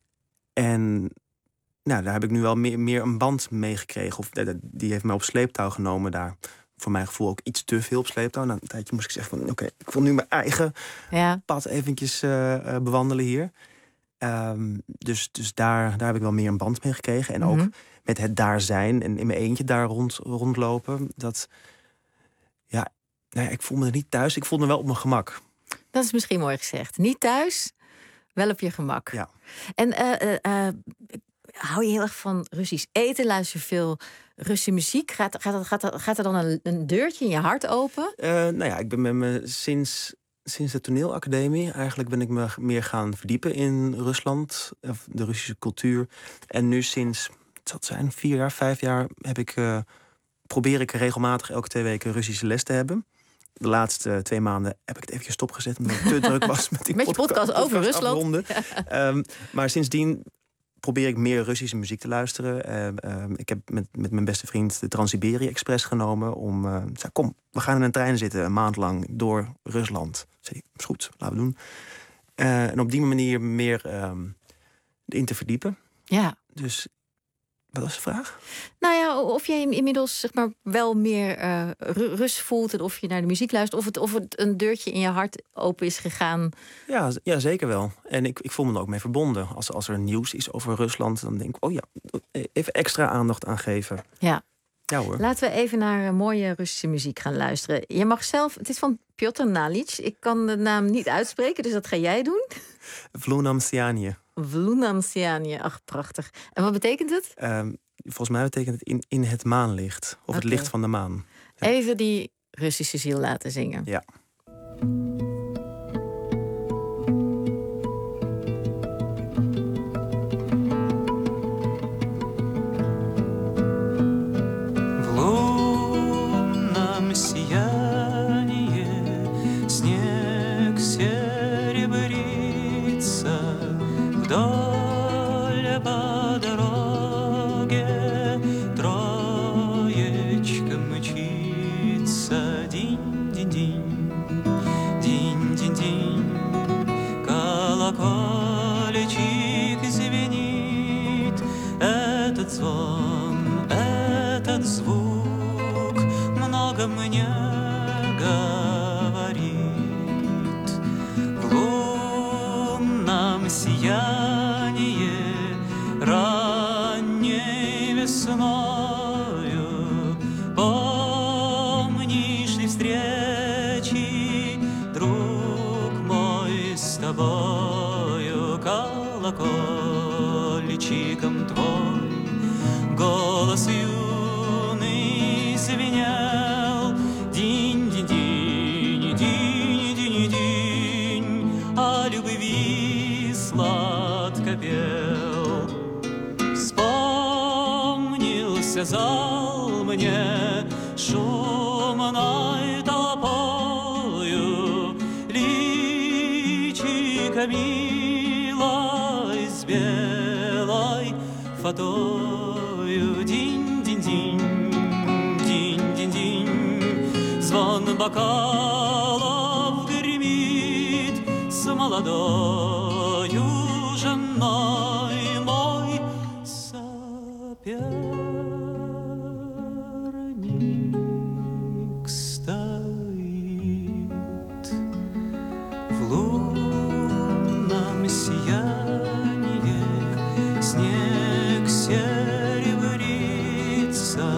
S13: En nou, daar heb ik nu wel meer, meer een band mee gekregen. Of, die heeft mij op sleeptouw genomen daar. voor mijn gevoel ook iets te veel op sleeptouw. Na een tijdje moest ik zeggen van oké, okay, ik wil nu mijn eigen
S4: ja.
S13: pad eventjes uh, uh, bewandelen hier. Um, dus dus daar, daar heb ik wel meer een band mee gekregen. En mm-hmm. ook met het daar zijn en in mijn eentje daar rond, rondlopen. Dat, ja, nou ja, ik voel me er niet thuis. Ik voel me wel op mijn gemak.
S4: Dat is misschien mooi gezegd. Niet thuis, wel op je gemak.
S13: Ja.
S4: En uh, uh, uh, hou je heel erg van Russisch eten? Luister veel Russische muziek? Gaat, gaat, gaat, gaat er dan een, een deurtje in je hart open?
S13: Uh, nou ja, ik ben met me sinds... Sinds de toneelacademie eigenlijk ben ik me meer gaan verdiepen in Rusland, of de Russische cultuur. En nu sinds, het zal zijn, vier jaar, vijf jaar, heb ik, uh, probeer ik regelmatig elke twee weken Russische les te hebben. De laatste twee maanden heb ik het eventjes stopgezet omdat het te druk was met die
S4: met je podcast, podcast over Rusland.
S13: Ja. Um, maar sindsdien probeer ik meer Russische muziek te luisteren. Uh, uh, ik heb met, met mijn beste vriend de Trans-Siberië Express genomen. Om, uh, zei, kom, we gaan in een trein zitten een maand lang door Rusland. Zei, is goed, laten we doen. Uh, en op die manier meer um, in te verdiepen.
S4: Ja.
S13: Dus, wat was de vraag?
S4: Nou ja, of jij inmiddels zeg maar, wel meer uh, rust voelt... en of je naar de muziek luistert... of het, of het een deurtje in je hart open is gegaan.
S13: Ja, ja zeker wel. En ik, ik voel me er ook mee verbonden. Als, als er nieuws is over Rusland, dan denk ik... oh ja, even extra aandacht aan geven.
S4: Ja.
S13: Ja hoor.
S4: Laten we even naar mooie Russische muziek gaan luisteren. Je mag zelf... Het is van Piotr Nalic. Ik kan de naam niet uitspreken, dus dat ga jij doen.
S13: Vlunam Sianje.
S4: Vlunam Sianje. Ach, prachtig. En wat betekent het?
S13: Um, volgens mij betekent het in, in het maanlicht. Of okay. Het licht van de maan.
S4: Ja. Even die Russische ziel laten zingen.
S13: Ja.
S15: Vlunam Sianje, снег серебрится вдоль по дороге, троечка мчится, динь-динь-динь, динь-динь-динь, колокольчик звенит, этот звон, этот звук много мне говорит. В лунном сиянии ранней весною помнишь ли встречи, друг мой, с тобою? Колокольчиком твой голос юный звенел, динь-динь-динь, динь-динь-динь, о любви сладко пел. Вспомнился зал мне шумной толпою, личико милой с белой фатою, динь-динь-динь, динь-динь-динь, звон бокалов гремит с молодою женой, мой соперник стоит в лунном сиянии, снег серебрится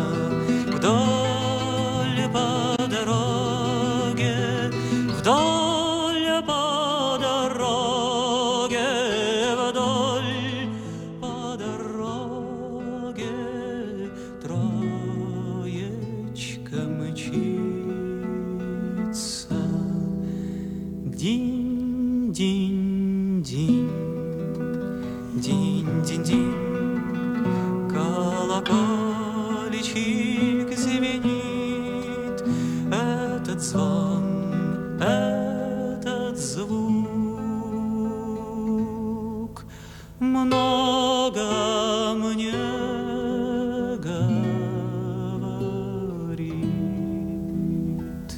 S15: вдоль по дороге, вдоль по дороге, вдоль по дороге, троечка мчится, динь-динь-динь, динь-динь-динь, колокольчик звенит, этот звон, этот звук много мне говорит.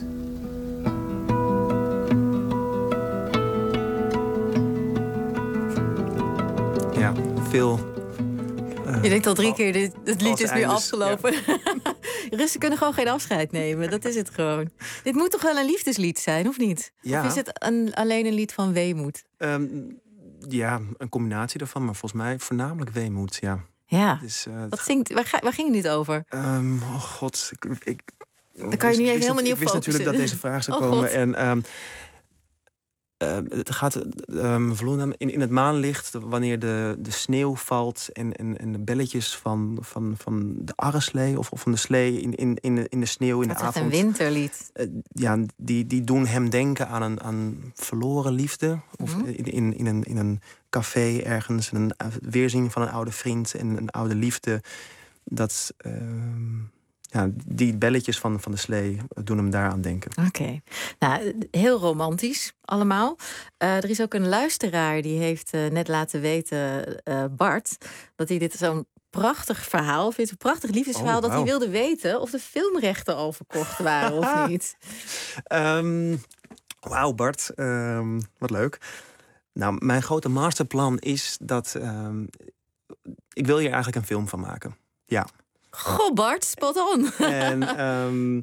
S13: Ja, veel...
S4: Je denkt al drie keer, dit, het lied is nu
S13: eindes,
S4: afgelopen.
S13: Ja.
S4: Russen kunnen gewoon geen afscheid nemen. Dat is het gewoon. Dit moet toch wel een liefdeslied zijn, of niet?
S13: Ja.
S4: Of is het een, alleen een lied van weemoed?
S13: Um, ja, een combinatie daarvan. Maar volgens mij voornamelijk weemoed, ja.
S4: Ja.
S13: Dus, uh,
S4: Wat zingt, waar, ga, waar ging dit over?
S13: Um, oh god, ik... ik
S4: Dan kan je nu even helemaal niet op
S13: Ik wist
S4: focussen.
S13: natuurlijk dat deze vraag zou
S4: Oh,
S13: komen.
S4: God.
S13: En um, uh, het gaat um, in, in het maanlicht, wanneer de, de sneeuw valt en, en, en de belletjes van, van, van de arreslee of, of van de slee in, in, in, de, in de sneeuw in
S4: Dat
S13: de
S4: is
S13: avond.
S4: echt een winterlied.
S13: Uh, ja, die, die doen hem denken aan een aan verloren liefde. Of
S4: Mhm.
S13: in, in, in, een, in een café ergens, een weerzien van een oude vriend en een oude liefde. Dat... Uh, Ja, die belletjes van, van de slee doen hem daaraan denken.
S4: Oké. Okay. Nou, heel romantisch allemaal. Uh, er is ook een luisteraar die heeft uh, net laten weten, uh, Bart, dat hij dit zo'n prachtig verhaal vindt. Een prachtig liefdesverhaal. Oh, wow. Dat hij wilde weten of de filmrechten al verkocht waren of niet.
S13: Um, Wauw, Bart. Um, wat leuk. Nou, mijn grote masterplan is dat... Um, ik wil hier eigenlijk een film van maken. Ja.
S4: Goh, Bart, spot on.
S13: En um,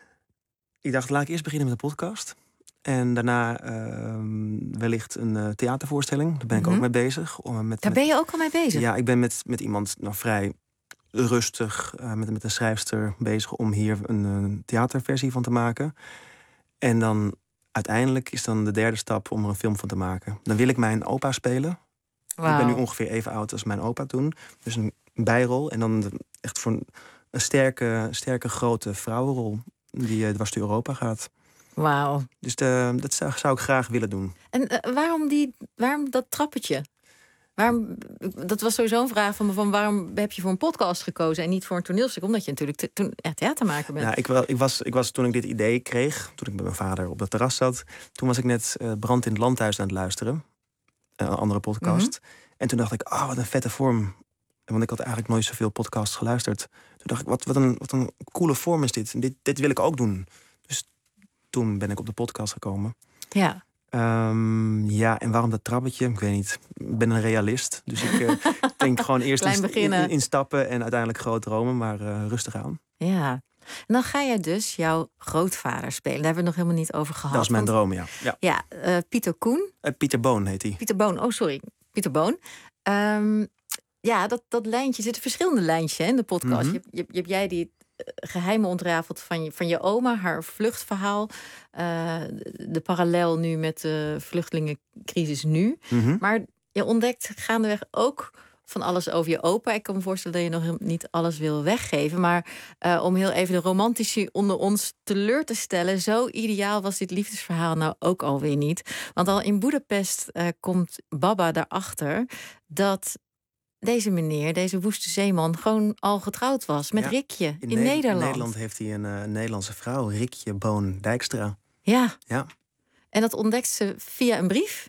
S13: ik dacht, laat ik eerst beginnen met een podcast. En daarna um, wellicht een uh, theatervoorstelling. Daar ben ik mm-hmm. ook mee bezig. Om, met,
S4: Daar
S13: met,
S4: ben je ook al mee bezig?
S13: Ja, ik ben met, met iemand nou, vrij rustig, uh, met, met een schrijfster bezig... om hier een, een theaterversie van te maken. En dan uiteindelijk is dan de derde stap om er een film van te maken. Dan wil ik mijn opa spelen. Wow. Ik ben nu ongeveer even oud als mijn opa toen. Dus een bijrol. En dan echt voor een, een sterke, sterke, grote vrouwenrol die uh, dwars door Europa gaat.
S4: Wauw.
S13: Dus de, dat zou, zou ik graag willen doen.
S4: En uh, waarom, die, waarom dat trappetje? Waarom, dat was sowieso een vraag van, van waarom heb je voor een podcast gekozen en niet voor een toneelstuk? Omdat je natuurlijk te, toen echt theatermaker bent.
S13: Ja, ik, wel, ik, was, ik was toen ik dit idee kreeg, toen ik met mijn vader op het terras zat, toen was ik net uh, Brand in het Landhuis aan het luisteren. Een andere podcast. Mm-hmm. En toen dacht ik, oh, wat een vette vorm. Want ik had eigenlijk nooit zoveel podcasts geluisterd. Toen dacht ik, wat, wat, een, wat een coole vorm is dit. dit. Dit wil ik ook doen. Dus toen ben ik op de podcast gekomen.
S4: Ja.
S13: Um, ja, en waarom dat trappetje? Ik weet niet. Ik ben een realist. Dus ik uh, denk gewoon eerst in, in, in stappen en uiteindelijk groot dromen. Maar uh, rustig aan.
S4: Ja. En dan ga je dus jouw grootvader spelen. Daar hebben we het nog helemaal niet over gehad.
S13: Dat is mijn want, droom, ja. Ja,
S4: ja uh, Pieter Koen.
S13: Uh, Pieter Boon heet hij.
S4: Pieter Boon, oh sorry. Pieter Boon. Um, ja, dat, dat lijntje, er zitten verschillende lijntjes hè, in de podcast. Mm-hmm. je, je, je hebt jij die geheimen ontrafeld van je, van je oma, haar vluchtverhaal. Uh, de, de parallel nu met de vluchtelingencrisis nu. Mm-hmm. Maar je ontdekt gaandeweg ook van alles over je opa. Ik kan me voorstellen dat je nog niet alles wil weggeven. Maar uh, om heel even de romantici onder ons teleur te stellen, zo ideaal was dit liefdesverhaal nou ook alweer niet. Want al in Boedapest uh, komt Baba daarachter dat deze meneer, deze woeste zeeman, gewoon al getrouwd was met ja, Rikje in, in ne- Nederland.
S13: In Nederland heeft hij een uh, Nederlandse vrouw, Rikje Boon Dijkstra.
S4: Ja.
S13: ja.
S4: En dat ontdekt ze via een brief?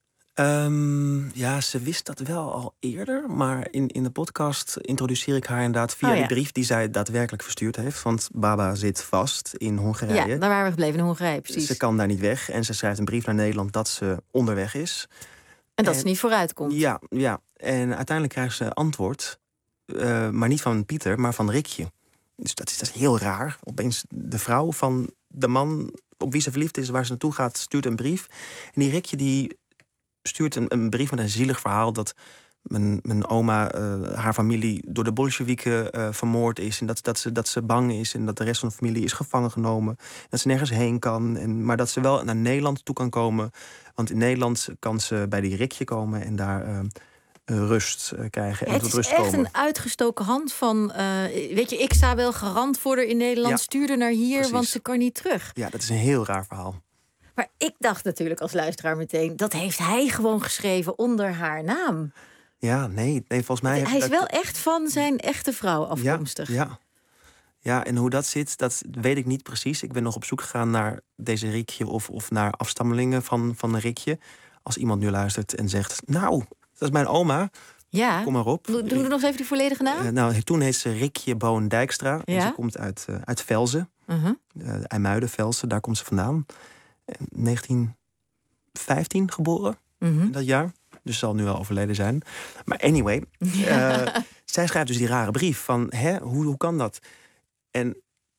S13: Um, ja, ze wist dat wel al eerder. Maar in, in de podcast introduceer ik haar inderdaad via oh, ja. die brief die zij daadwerkelijk verstuurd heeft. Want Baba zit vast in Hongarije.
S4: Ja, daar waren we gebleven, in Hongarije, precies.
S13: Ze kan daar niet weg en ze schrijft een brief naar Nederland dat ze onderweg is.
S4: En dat en, ze niet vooruit komt.
S13: Ja, ja. En uiteindelijk krijgt ze antwoord. Uh, maar niet van Pieter, maar van Rikje. Dus dat is, dat is heel raar. Opeens de vrouw van de man op wie ze verliefd is, waar ze naartoe gaat, stuurt een brief. En die Rikje die stuurt een, een brief met een zielig verhaal dat mijn, mijn oma, uh, haar familie door de Bolsjewieken uh, vermoord is. En dat, dat, ze, dat ze bang is en dat de rest van de familie is gevangen genomen. Dat ze nergens heen kan. En, maar dat ze wel naar Nederland toe kan komen. Want in Nederland kan ze bij die Rikje komen en daar uh, rust uh, krijgen. En
S4: het
S13: tot
S4: is
S13: rust
S4: echt
S13: komen.
S4: Een uitgestoken hand van, uh, weet je, ik sta wel garant voor haar in Nederland. Ja, stuur haar naar hier, precies. Want ze kan niet terug.
S13: Ja, dat is een heel raar verhaal.
S4: Maar ik dacht natuurlijk als luisteraar meteen, dat heeft hij gewoon geschreven onder haar naam.
S13: Ja, nee, nee volgens mij...
S4: Hij is
S13: dat,
S4: wel echt van zijn echte vrouw afkomstig.
S13: Ja, ja. ja, en hoe dat zit, dat weet ik niet precies. Ik ben nog op zoek gegaan naar deze Rikje of, of naar afstammelingen van, van een Rikje. Als iemand nu luistert en zegt, nou, dat is mijn oma.
S4: Ja,
S13: kom maar op.
S4: Doen we nog eens even die volledige naam?
S13: Uh, nou, toen heet ze Rikje Boon Dijkstra.
S4: Ja?
S13: En ze komt uit, uh, uit Velzen. Uh-huh. Uh, IJmuiden, Velzen, daar komt ze vandaan. negentien vijftien geboren, mm-hmm. in dat jaar. Dus zal nu al overleden zijn. Maar anyway, ja. uh, zij schrijft dus die rare brief van, hè, hoe, hoe kan dat? En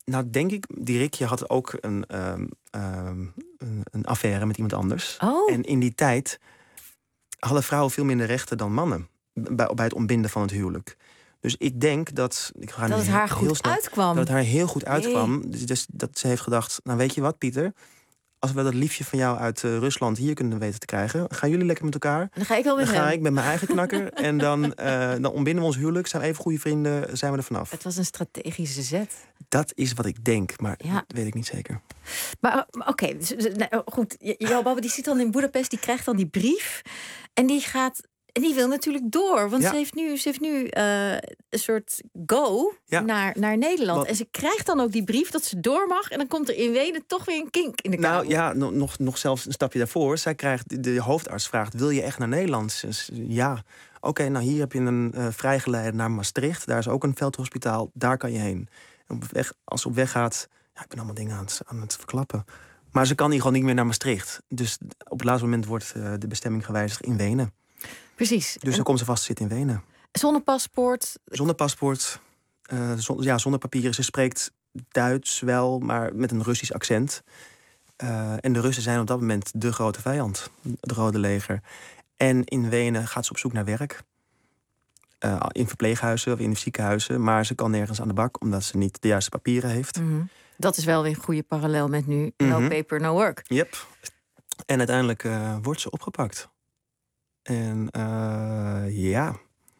S13: Nou, denk ik, die Rikje had ook een, um, um, een, een affaire met iemand anders.
S4: Oh.
S13: En in die tijd hadden vrouwen veel minder rechten dan mannen bij, bij het ontbinden van het huwelijk. Dus ik denk dat... Ik ga
S4: dat
S13: nu
S4: het haar
S13: heel
S4: goed
S13: snel,
S4: uitkwam.
S13: Dat het haar heel goed
S4: Nee.
S13: uitkwam. Dus, dus dat ze heeft gedacht, nou weet je wat, Pieter... als we dat liefje van jou uit uh, Rusland hier kunnen weten te krijgen... gaan jullie lekker met elkaar.
S4: Dan ga ik wel met
S13: Dan
S4: hem.
S13: ga ik met mijn eigen knakker. En dan, uh, dan ontbinden we ons huwelijk. Zijn we even goede vrienden, zijn we er vanaf.
S4: Het was een strategische zet.
S13: Dat is wat ik denk, maar
S4: Ja.
S13: dat weet ik niet zeker.
S4: Maar oké, okay, dus, nou, goed. Jouw baba die zit dan in Boedapest, die krijgt dan die brief. En die gaat... En die wil natuurlijk door, want
S13: Ja.
S4: ze heeft nu, ze heeft nu uh, een soort go
S13: Ja.
S4: naar, naar Nederland.
S13: Wat-
S4: En ze krijgt dan ook die brief dat ze door mag. En dan komt er in Wenen toch weer een kink in de kabel.
S13: Nou ja, no- nog, nog zelfs een stapje daarvoor. Zij krijgt, de, de hoofdarts vraagt, wil je echt naar Nederland? Ze z- ja. Oké, okay, nou hier heb je een uh, vrijgeleide naar Maastricht. Daar is ook een veldhospitaal, daar kan je heen. En op weg, als ze op weg gaat... Ja, ik ben allemaal dingen aan het, aan het verklappen. Maar ze kan hier gewoon niet meer naar Maastricht. Dus op het laatste moment wordt uh, de bestemming gewijzigd in Wenen.
S4: Precies.
S13: Dus
S4: En
S13: dan komt ze vast te zitten in Wenen.
S4: zonder paspoort.
S13: Zonder paspoort, uh, zon, ja, zonder papieren. Ze spreekt Duits wel, maar met een Russisch accent. Uh, en de Russen zijn op dat moment de grote vijand, het Rode Leger. En in Wenen gaat ze op zoek naar werk. Uh, in verpleeghuizen of in ziekenhuizen. Maar ze kan nergens aan de bak, omdat ze niet de juiste papieren heeft.
S4: Mm-hmm. Dat is wel weer een goede parallel met nu. No
S13: Mhm.
S4: paper, no work.
S13: Yep. En uiteindelijk uh, wordt ze opgepakt. En uh, ja...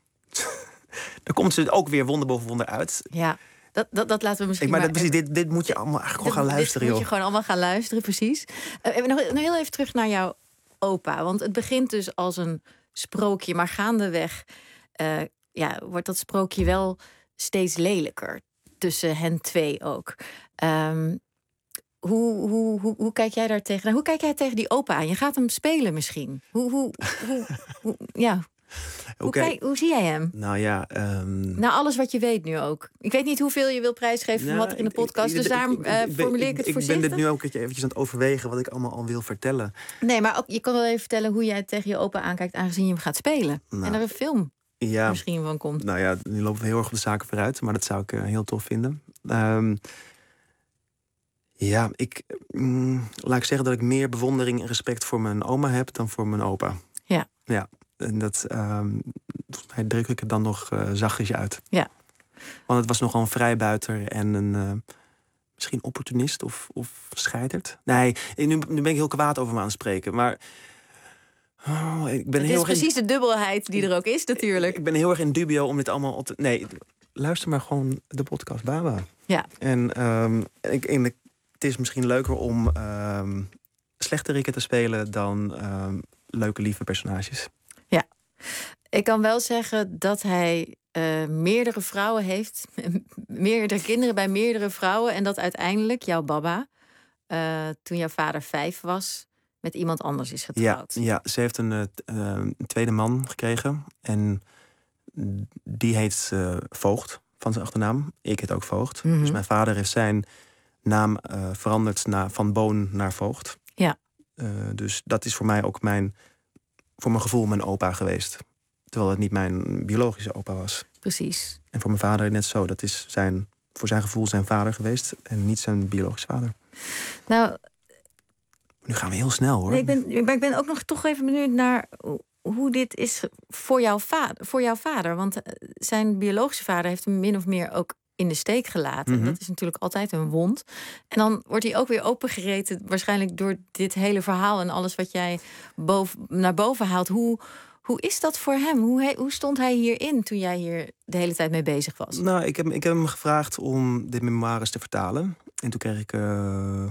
S13: Dan komt ze ook weer wonder boven wonder uit.
S4: Ja, dat, dat, dat laten we misschien
S13: Ik, maar
S4: maar...
S13: dat, precies, dit, dit moet je allemaal eigenlijk gewoon gaan luisteren,
S4: Dit
S13: joh.
S4: moet je gewoon allemaal gaan luisteren, precies. Uh, nog, nog heel even terug naar jouw opa. Want het begint dus als een sprookje, maar gaandeweg uh, ja, wordt dat sprookje wel steeds lelijker. Tussen hen twee ook. Um, hoe, hoe, hoe, hoe kijk jij daar tegen? Nou, hoe kijk jij tegen die opa aan? Je gaat hem spelen misschien. Hoe, hoe, hoe, hoe ja... Hoe,
S13: Okay.
S4: kijk, hoe zie jij hem?
S13: Nou ja... Um...
S4: Nou, alles wat je weet nu ook. Ik weet niet hoeveel je wil prijsgeven van
S13: nou,
S4: wat er in de podcast.
S13: Ik, ik,
S4: dus daarom uh, formuleer ik het
S13: ik,
S4: voorzichtig.
S13: Ik ben dit nu ook eventjes aan het overwegen wat ik allemaal al wil vertellen.
S4: Nee, maar ook, je kan wel even vertellen hoe jij tegen je opa aankijkt... aangezien je hem gaat spelen.
S13: Nou,
S4: en er een film
S13: ja,
S4: misschien van komt.
S13: Nou ja, nu lopen we heel erg op de zaken vooruit. Maar dat zou ik uh, heel tof vinden. Um, ja, ik... Mm, laat ik zeggen dat ik meer bewondering en respect voor mijn oma heb... dan voor mijn opa.
S4: Ja.
S13: Ja. En dat um, volgens mij druk ik het dan nog uh, zachtjes uit.
S4: Ja.
S13: Want het was nogal een vrijbuiter en een uh, misschien opportunist of, of scheiterd. Nee, nu, nu ben ik heel kwaad over me aan het spreken. Maar oh, ik ben
S4: het
S13: heel
S4: is precies in, de dubbelheid die er ook is natuurlijk.
S13: Ik ben heel erg in dubio om dit allemaal... Te, nee, luister maar gewoon de podcast Baba.
S4: Ja.
S13: En, um, ik, en het is misschien leuker om um, slechterikken te spelen dan um, leuke, lieve personages.
S4: Ja, ik kan wel zeggen dat hij uh, meerdere vrouwen heeft. meerdere kinderen bij meerdere vrouwen. En dat uiteindelijk jouw baba, uh, toen jouw vader vijf was, met iemand anders is getrouwd.
S13: Ja, ja ze heeft een, uh, een tweede man gekregen. En die heet uh, Voogd van zijn achternaam. Ik heet ook Voogd. Mm-hmm. Dus mijn vader heeft zijn naam uh, veranderd na, van Boon naar Voogd.
S4: Ja.
S13: Uh, dus dat is voor mij ook mijn... voor mijn gevoel mijn opa geweest. Terwijl het niet mijn biologische opa was.
S4: Precies.
S13: En voor mijn vader net zo. Dat is zijn, voor zijn gevoel zijn vader geweest. En niet zijn biologische vader.
S4: Nou...
S13: Nu gaan we heel snel, hoor.
S4: Nee, ik, ben, ik ben ook nog toch even benieuwd naar hoe dit is voor jouw, vader, voor jouw vader. Want zijn biologische vader heeft hem min of meer ook in de steek gelaten. Mm-hmm. Dat is natuurlijk altijd een wond. En dan wordt hij ook weer opengereten, waarschijnlijk door dit hele verhaal en alles wat jij boven, naar boven haalt. Hoe, hoe is dat voor hem? Hoe, hoe stond hij hierin toen jij hier de hele tijd mee bezig was?
S13: Nou, ik heb, ik heb hem gevraagd om de memoires te vertalen. En toen kreeg ik uh,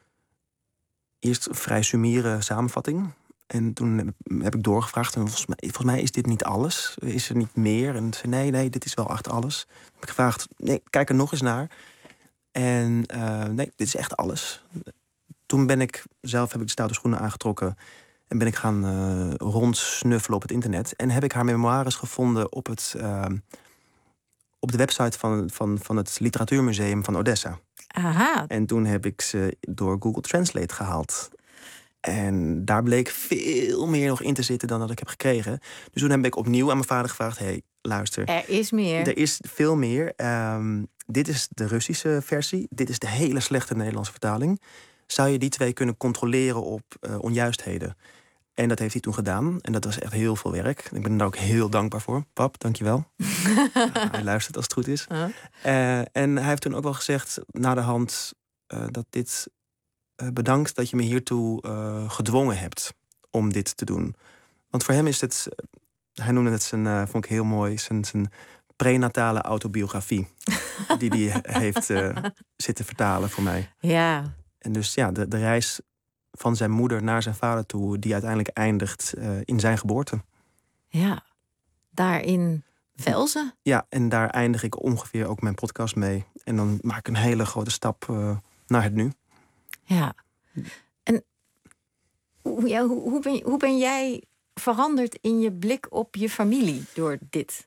S13: eerst een vrij summiere samenvatting. En toen heb ik doorgevraagd. En volgens mij, volgens mij is dit niet alles. Is er niet meer? En zei nee, nee, dit is wel echt alles. Toen heb ik gevraagd, nee, kijk er nog eens naar. En uh, nee, dit is echt alles. Toen ben ik, zelf heb ik de stoute schoenen aangetrokken. En ben ik gaan uh, rondsnuffelen op het internet. En heb ik haar memoires gevonden op, het, uh, op de website van, van, van het Literatuurmuseum van Odessa.
S4: Aha.
S13: En toen heb ik ze door Google Translate gehaald. En daar bleek veel meer nog in te zitten dan dat ik heb gekregen. Dus toen heb ik opnieuw aan mijn vader gevraagd... hey, luister.
S4: Er is meer.
S13: Er is veel meer. Um, dit is de Russische versie. Dit is de hele slechte Nederlandse vertaling. Zou je die twee kunnen controleren op uh, onjuistheden? En dat heeft hij toen gedaan. En dat was echt heel veel werk. Ik ben daar ook heel dankbaar voor. Pap, dankjewel. uh, hij luistert als het goed is. Uh-huh. Uh, en hij heeft toen ook wel gezegd, na de hand, uh, dat dit... Uh, bedankt dat je me hiertoe uh, gedwongen hebt om dit te doen. Want voor hem is het... Uh, hij noemde het zijn, uh, vond ik heel mooi, zijn, zijn prenatale autobiografie. die hij heeft uh, zitten vertalen voor mij.
S4: Ja.
S13: En dus ja, de, de reis van zijn moeder naar zijn vader toe, die uiteindelijk eindigt uh, in zijn geboorte.
S4: Ja, daar in Velzen.
S13: Ja, en daar eindig ik ongeveer ook mijn podcast mee. En dan maak ik een hele grote stap uh, naar het nu.
S4: Ja. En hoe, ja, hoe, hoe, ben, hoe ben jij veranderd in je blik op je familie door dit?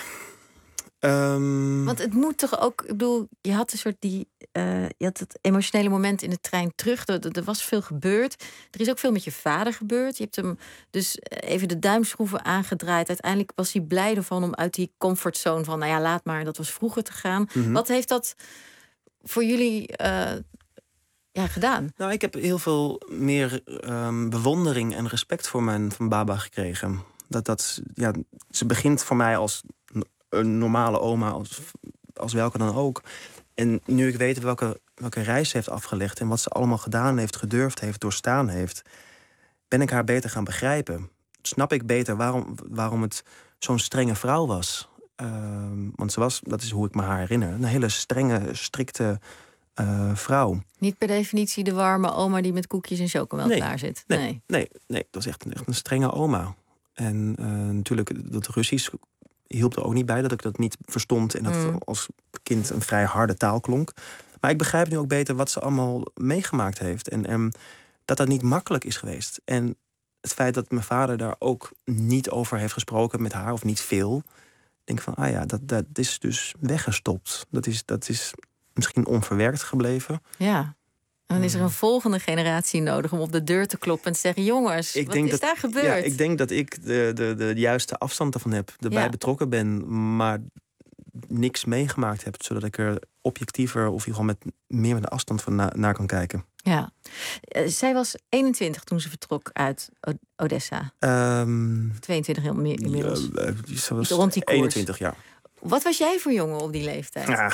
S13: Um...
S4: Want het moet toch ook, ik bedoel, je had een soort die, uh, je had het emotionele moment in de trein terug. Er, er was veel gebeurd. Er is ook veel met je vader gebeurd. Je hebt hem dus even de duimschroeven aangedraaid. Uiteindelijk was hij blij ervan om uit die comfortzone van, nou ja, laat maar, dat was vroeger te gaan. Mm-hmm. Wat heeft dat voor jullie uh, ja, gedaan?
S13: Nou, ik heb heel veel meer um, bewondering en respect voor mijn van baba gekregen. Dat dat, ja, ze begint voor mij als een normale oma, als, als welke dan ook. En nu ik weet welke, welke reis ze heeft afgelegd en wat ze allemaal gedaan heeft, gedurfd heeft, doorstaan heeft, ben ik haar beter gaan begrijpen. Snap ik beter waarom, waarom het zo'n strenge vrouw was. Uh, want ze was, dat is hoe ik me haar herinner, een hele strenge, strikte uh, vrouw.
S4: Niet per definitie de warme oma die met koekjes en chocomel
S13: nee,
S4: klaar zit.
S13: Nee,
S4: nee,
S13: nee, nee, dat is echt, echt een strenge oma. En uh, natuurlijk, dat Russisch hielp er ook niet bij dat ik dat niet verstond en dat mm. als kind een vrij harde taal klonk. Maar ik begrijp nu ook beter wat ze allemaal meegemaakt heeft. En, en dat dat niet makkelijk is geweest. En het feit dat mijn vader daar ook niet over heeft gesproken met haar, of niet veel, denk ik van, ah ja, dat, dat is dus weggestopt. Dat is, dat is misschien onverwerkt gebleven.
S4: Ja. En dan is er een volgende generatie nodig om op de deur te kloppen en te zeggen, jongens,
S13: ik
S4: wat
S13: denk
S4: is
S13: dat,
S4: daar gebeurd?
S13: Ja, ik denk dat ik de, de, de juiste afstand ervan heb, erbij ja. betrokken ben, maar niks meegemaakt heb, zodat ik er objectiever of in ieder geval met meer met de afstand van na, naar kan kijken.
S4: Ja. Uh, zij was eenentwintig toen ze vertrok uit Odessa.
S13: Um,
S4: tweeëntwintig inmiddels.
S13: Uh, ze was
S4: rond die koers.
S13: eenentwintig, ja.
S4: Wat was jij voor jongen op die leeftijd?
S13: Ja.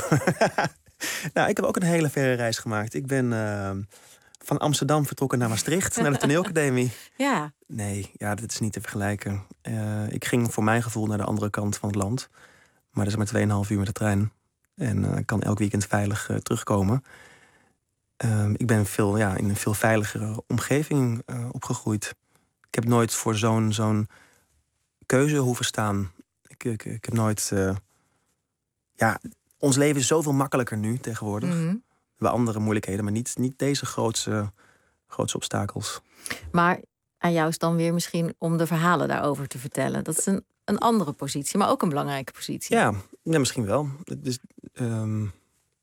S13: Nou, ik heb ook een hele verre reis gemaakt. Ik ben uh, van Amsterdam vertrokken naar Maastricht, naar de toneelacademie.
S4: Ja.
S13: Nee, ja, dat is niet te vergelijken. Uh, ik ging voor mijn gevoel naar de andere kant van het land. Maar dat is maar tweeënhalf uur met de trein. En uh, ik kan elk weekend veilig uh, terugkomen. Uh, ik ben veel, ja, in een veel veiligere omgeving uh, opgegroeid. Ik heb nooit voor zo'n, zo'n keuze hoeven staan. Ik, ik, ik heb nooit... Uh, ja, ons leven is zoveel makkelijker nu tegenwoordig. Mm-hmm. We hebben andere moeilijkheden, maar niet, niet deze grootse, grootse obstakels.
S4: Maar aan jou is dan weer misschien om de verhalen daarover te vertellen. Dat is een, een andere positie, maar ook een belangrijke positie.
S13: Ja, ja misschien wel. Dus, um,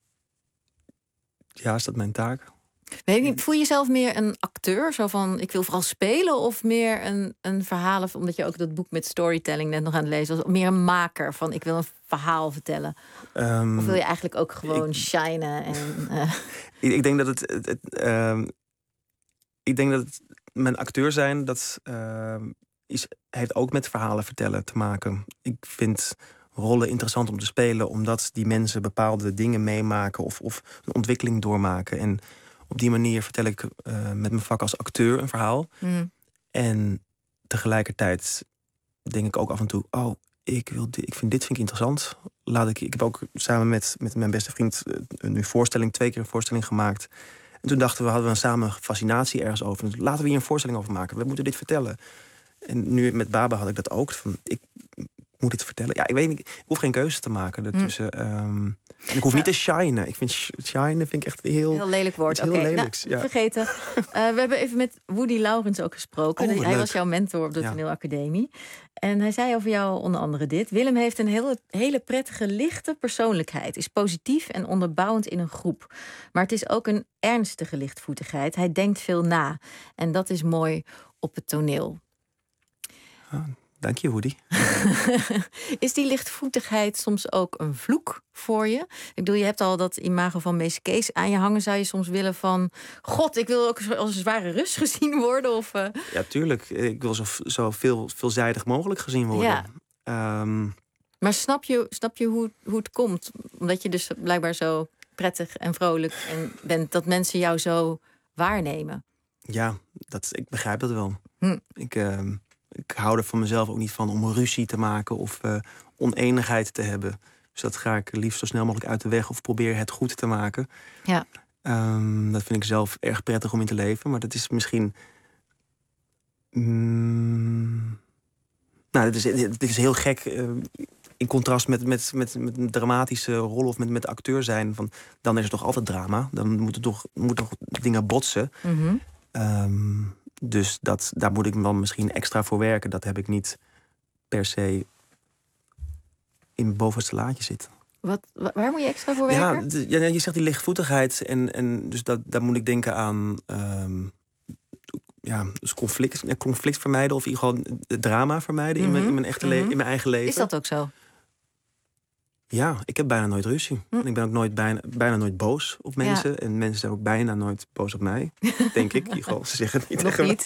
S13: ja, is dat mijn taak?
S4: Weet ik niet, voel je jezelf meer een acteur? Zo van, ik wil vooral spelen? Of meer een, een verhaal, omdat je ook dat boek met storytelling net nog aan het lezen was. Meer een maker van, ik wil een verhaal vertellen. Um, of wil je eigenlijk ook gewoon ik, shinen? En, uh...
S13: ik, ik denk dat het... het, het uh, ik denk dat het, mijn acteur zijn, dat uh, is, heeft ook met verhalen vertellen te maken. Ik vind rollen interessant om te spelen, omdat die mensen bepaalde dingen meemaken of, of een ontwikkeling doormaken. En op die manier vertel ik uh, met mijn vak als acteur een verhaal. Mm. En tegelijkertijd denk ik ook af en toe, oh, ik, wil dit, ik vind dit vind ik interessant. Laat ik, ik heb ook samen met, met mijn beste vriend een, een voorstelling, twee keer een voorstelling gemaakt. En toen dachten we, hadden we samen fascinatie ergens over. Dus laten we hier een voorstelling over maken. We moeten dit vertellen. En nu met Baba had ik dat ook. Van, ik moet dit vertellen. Ja, ik weet niet. Ik hoef geen keuze te maken ertussen. Mm. Um, en ik hoef niet te shinen. Ik vind shinen vind ik echt heel...
S4: Heel lelijk woord.
S13: Oké,
S4: okay, nou, ja. vergeten. Uh, we hebben even met Woody Laurens ook gesproken. Oh, hij leuk. was jouw mentor op de ja. toneelacademie. En hij zei over jou onder andere dit. Willem heeft een hele, hele prettige, lichte persoonlijkheid. Is positief en onderbouwend in een groep. Maar het is ook een ernstige lichtvoetigheid. Hij denkt veel na. En dat is mooi op het toneel.
S13: Ah, Dank je, Woody.
S4: Is die lichtvoetigheid soms ook een vloek voor je? Ik bedoel, je hebt al dat imago van meester Kees aan je hangen. Zou je soms willen van... God, ik wil ook als een zware rust gezien worden? Of, uh...
S13: Ja, tuurlijk. Ik wil zo, zo veel, veelzijdig mogelijk gezien worden.
S4: Ja.
S13: Um...
S4: Maar snap je, snap je hoe, hoe het komt? Omdat je dus blijkbaar zo prettig en vrolijk en bent... dat mensen jou zo waarnemen.
S13: Ja, dat, ik begrijp dat wel.
S4: Hm.
S13: Ik... Uh... Ik hou er van mezelf ook niet van om ruzie te maken of uh, oneenigheid te hebben. Dus dat ga ik liefst zo snel mogelijk uit de weg of probeer het goed te maken.
S4: Ja.
S13: Um, dat vind ik zelf erg prettig om in te leven. Maar dat is misschien... Mm, nou, dit is, dit is heel gek uh, in contrast met, met, met, met een dramatische rol of met, met acteur zijn. Van, dan is er toch altijd drama. Dan moeten toch, moeten toch dingen botsen.
S4: Mm-hmm.
S13: Um, Dus dat, daar moet ik dan misschien extra voor werken. Dat heb ik niet per se in het bovenste laadje zitten.
S4: Wat, waar moet je extra voor werken?
S13: Ja, de, ja je zegt die lichtvoetigheid. En, en dus dat, daar moet ik denken aan um, ja, dus conflict, conflict vermijden. Of gewoon het drama vermijden mm-hmm. in, mijn, in, mijn echte le- mm-hmm. in mijn eigen leven.
S4: Is dat ook zo?
S13: Ja, ik heb bijna nooit ruzie. Hm. En ik ben ook nooit bijna, bijna nooit boos op mensen. Ja. En mensen zijn ook bijna nooit boos op mij. Denk ik. Ieder, ze zeggen het niet.
S4: Nog niet.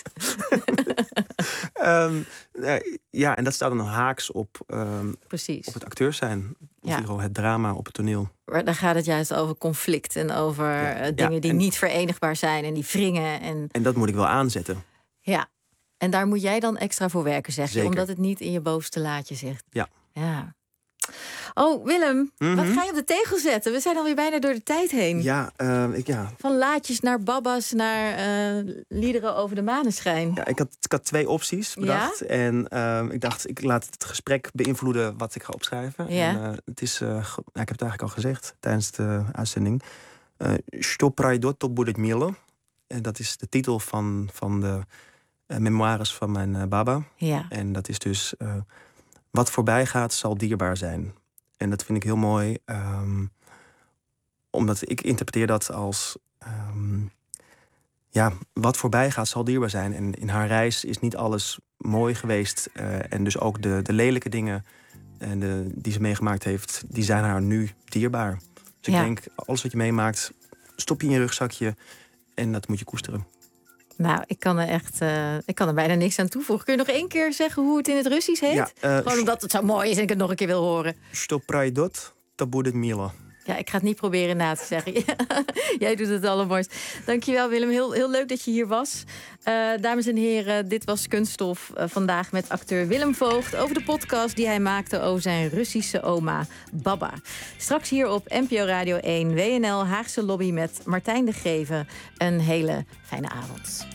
S13: um, ja, en dat staat dan haaks op, um,
S4: Precies.
S13: op het acteur zijn. Of
S4: ja.
S13: ieder, het drama op het toneel.
S4: Maar dan gaat het juist over conflict. En over ja. uh, dingen ja, die en, niet verenigbaar zijn. En die wringen. En...
S13: en dat moet ik wel aanzetten.
S4: Ja. En daar moet jij dan extra voor werken, zeg je.
S13: Zeker.
S4: Omdat het niet in je bovenste laadje zit.
S13: Ja.
S4: Ja. Oh, Willem,
S13: mm-hmm.
S4: wat ga je op de tegel zetten? We zijn alweer bijna door de tijd heen.
S13: Ja, uh, ik, ja.
S4: Van laadjes naar babas naar uh, liederen over de maneschijn.
S13: Ja, ik had, ik had twee opties bedacht. Ja? En uh, ik dacht, ik laat het gesprek beïnvloeden wat ik ga opschrijven.
S4: Ja.
S13: En, uh, het is, uh, ja, ik heb het eigenlijk al gezegd tijdens de uitzending. Što prajdot bude milo. En dat is de titel van, van de uh, memoires van mijn uh, baba.
S4: Ja.
S13: En dat is dus... Uh, Wat voorbij gaat, zal dierbaar zijn. En dat vind ik heel mooi. Um, omdat ik interpreteer dat als... Um, ja, wat voorbij gaat, zal dierbaar zijn. En in haar reis is niet alles mooi geweest. Uh, en dus ook de, de lelijke dingen en de, die ze meegemaakt heeft... die zijn haar nu dierbaar. Dus
S4: ja.
S13: ik denk, alles wat je meemaakt... stop je in je rugzakje en dat moet je koesteren.
S4: Nou, ik kan er echt, uh, ik kan er bijna niks aan toevoegen. Kun je nog één keer zeggen hoe het in het Russisch heet?
S13: Ja, uh,
S4: Gewoon omdat het zo mooi is en ik het nog een keer wil horen.
S13: Što prajdot bude milo.
S4: Ja, ik ga het niet proberen na te zeggen. Jij doet het allermooist. Dankjewel, Willem. Heel, heel leuk dat je hier was. Uh, dames en heren, dit was Kunststof. Uh, vandaag met acteur Willem Voogd over de podcast die hij maakte over zijn Russische oma Baba. Straks hier op N P O Radio één, W N L Haagse Lobby met Martijn de Greven. Een hele fijne avond.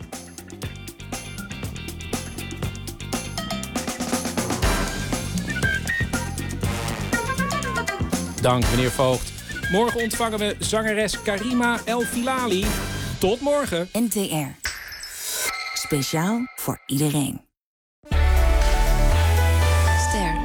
S12: Dank, meneer Voogd. Morgen ontvangen we zangeres Karima El Filali. Tot morgen.
S16: N T R. Speciaal voor iedereen.
S17: Ster.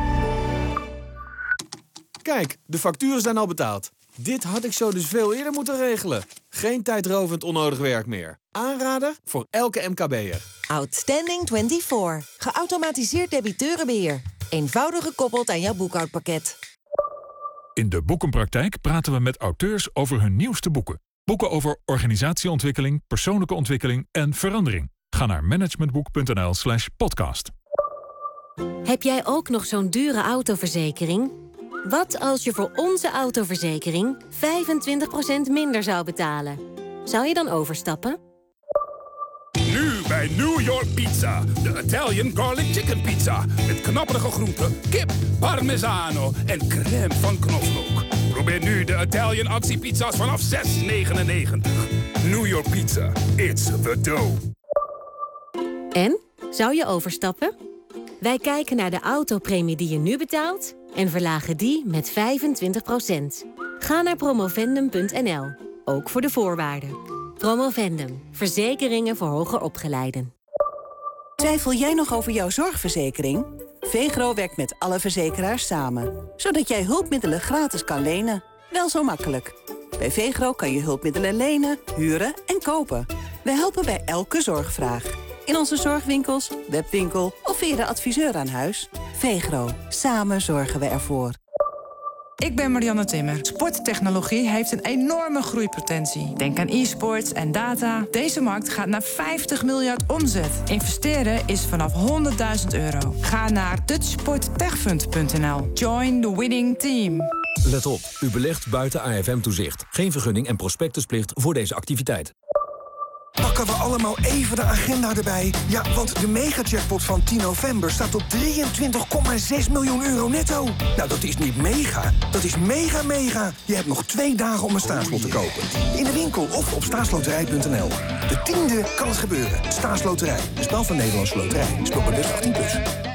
S18: Kijk, de facturen zijn al betaald. Dit had ik zo dus veel eerder moeten regelen. Geen tijdrovend onnodig werk meer. Aanrader voor elke M K B'er.
S19: Outstanding vierentwintig. Geautomatiseerd debiteurenbeheer. Eenvoudig gekoppeld aan jouw boekhoudpakket.
S20: In de Boekenpraktijk praten we met auteurs over hun nieuwste boeken. Boeken over organisatieontwikkeling, persoonlijke ontwikkeling en verandering. Ga naar managementboek.nl slash podcast.
S21: Heb jij ook nog zo'n dure autoverzekering? Wat als je voor onze autoverzekering vijfentwintig procent minder zou betalen? Zou je dan overstappen?
S22: Nu bij New York Pizza. De Italian Garlic Chicken Pizza. Met knapperige groenten, kip, parmezano en crème van knoflook. Probeer nu de Italian actiepizza's vanaf zes negenennegentig. New York Pizza. It's the dough.
S21: En? Zou je overstappen? Wij kijken naar de autopremie die je nu betaalt en verlagen die met vijfentwintig procent. Ga naar promovendum punt n l, ook voor de voorwaarden. Promovendum, verzekeringen voor hoger opgeleiden.
S23: Twijfel jij nog over jouw zorgverzekering? VEGRO werkt met alle verzekeraars samen, zodat jij hulpmiddelen gratis kan lenen. Wel zo makkelijk. Bij VEGRO kan je hulpmiddelen lenen, huren en kopen. We helpen bij elke zorgvraag. In onze zorgwinkels, webwinkel of via de adviseur aan huis. VEGRO. Samen zorgen we ervoor.
S3: Ik ben Marianne Timmer. Sporttechnologie heeft een enorme groeipotentie. Denk aan e-sports en data. Deze markt gaat naar vijftig miljard omzet. Investeren is vanaf honderdduizend euro. Ga naar dutch sport tech fund punt n l. Join the winning team.
S5: Let op, u belegt buiten A F M-toezicht. Geen vergunning en prospectusplicht voor deze activiteit.
S17: Pakken we allemaal even de agenda erbij. Ja, want de megajackpot van tien november staat op drieëntwintig komma zes miljoen euro netto. Nou, dat is niet mega, dat is mega mega. Je hebt nog twee dagen om een staatslot te kopen. In de winkel of op staatsloterij punt n l. De tiende kan het gebeuren. Staatsloterij, een spel van Nederlandse Loterij. Speel bewust achttien plus.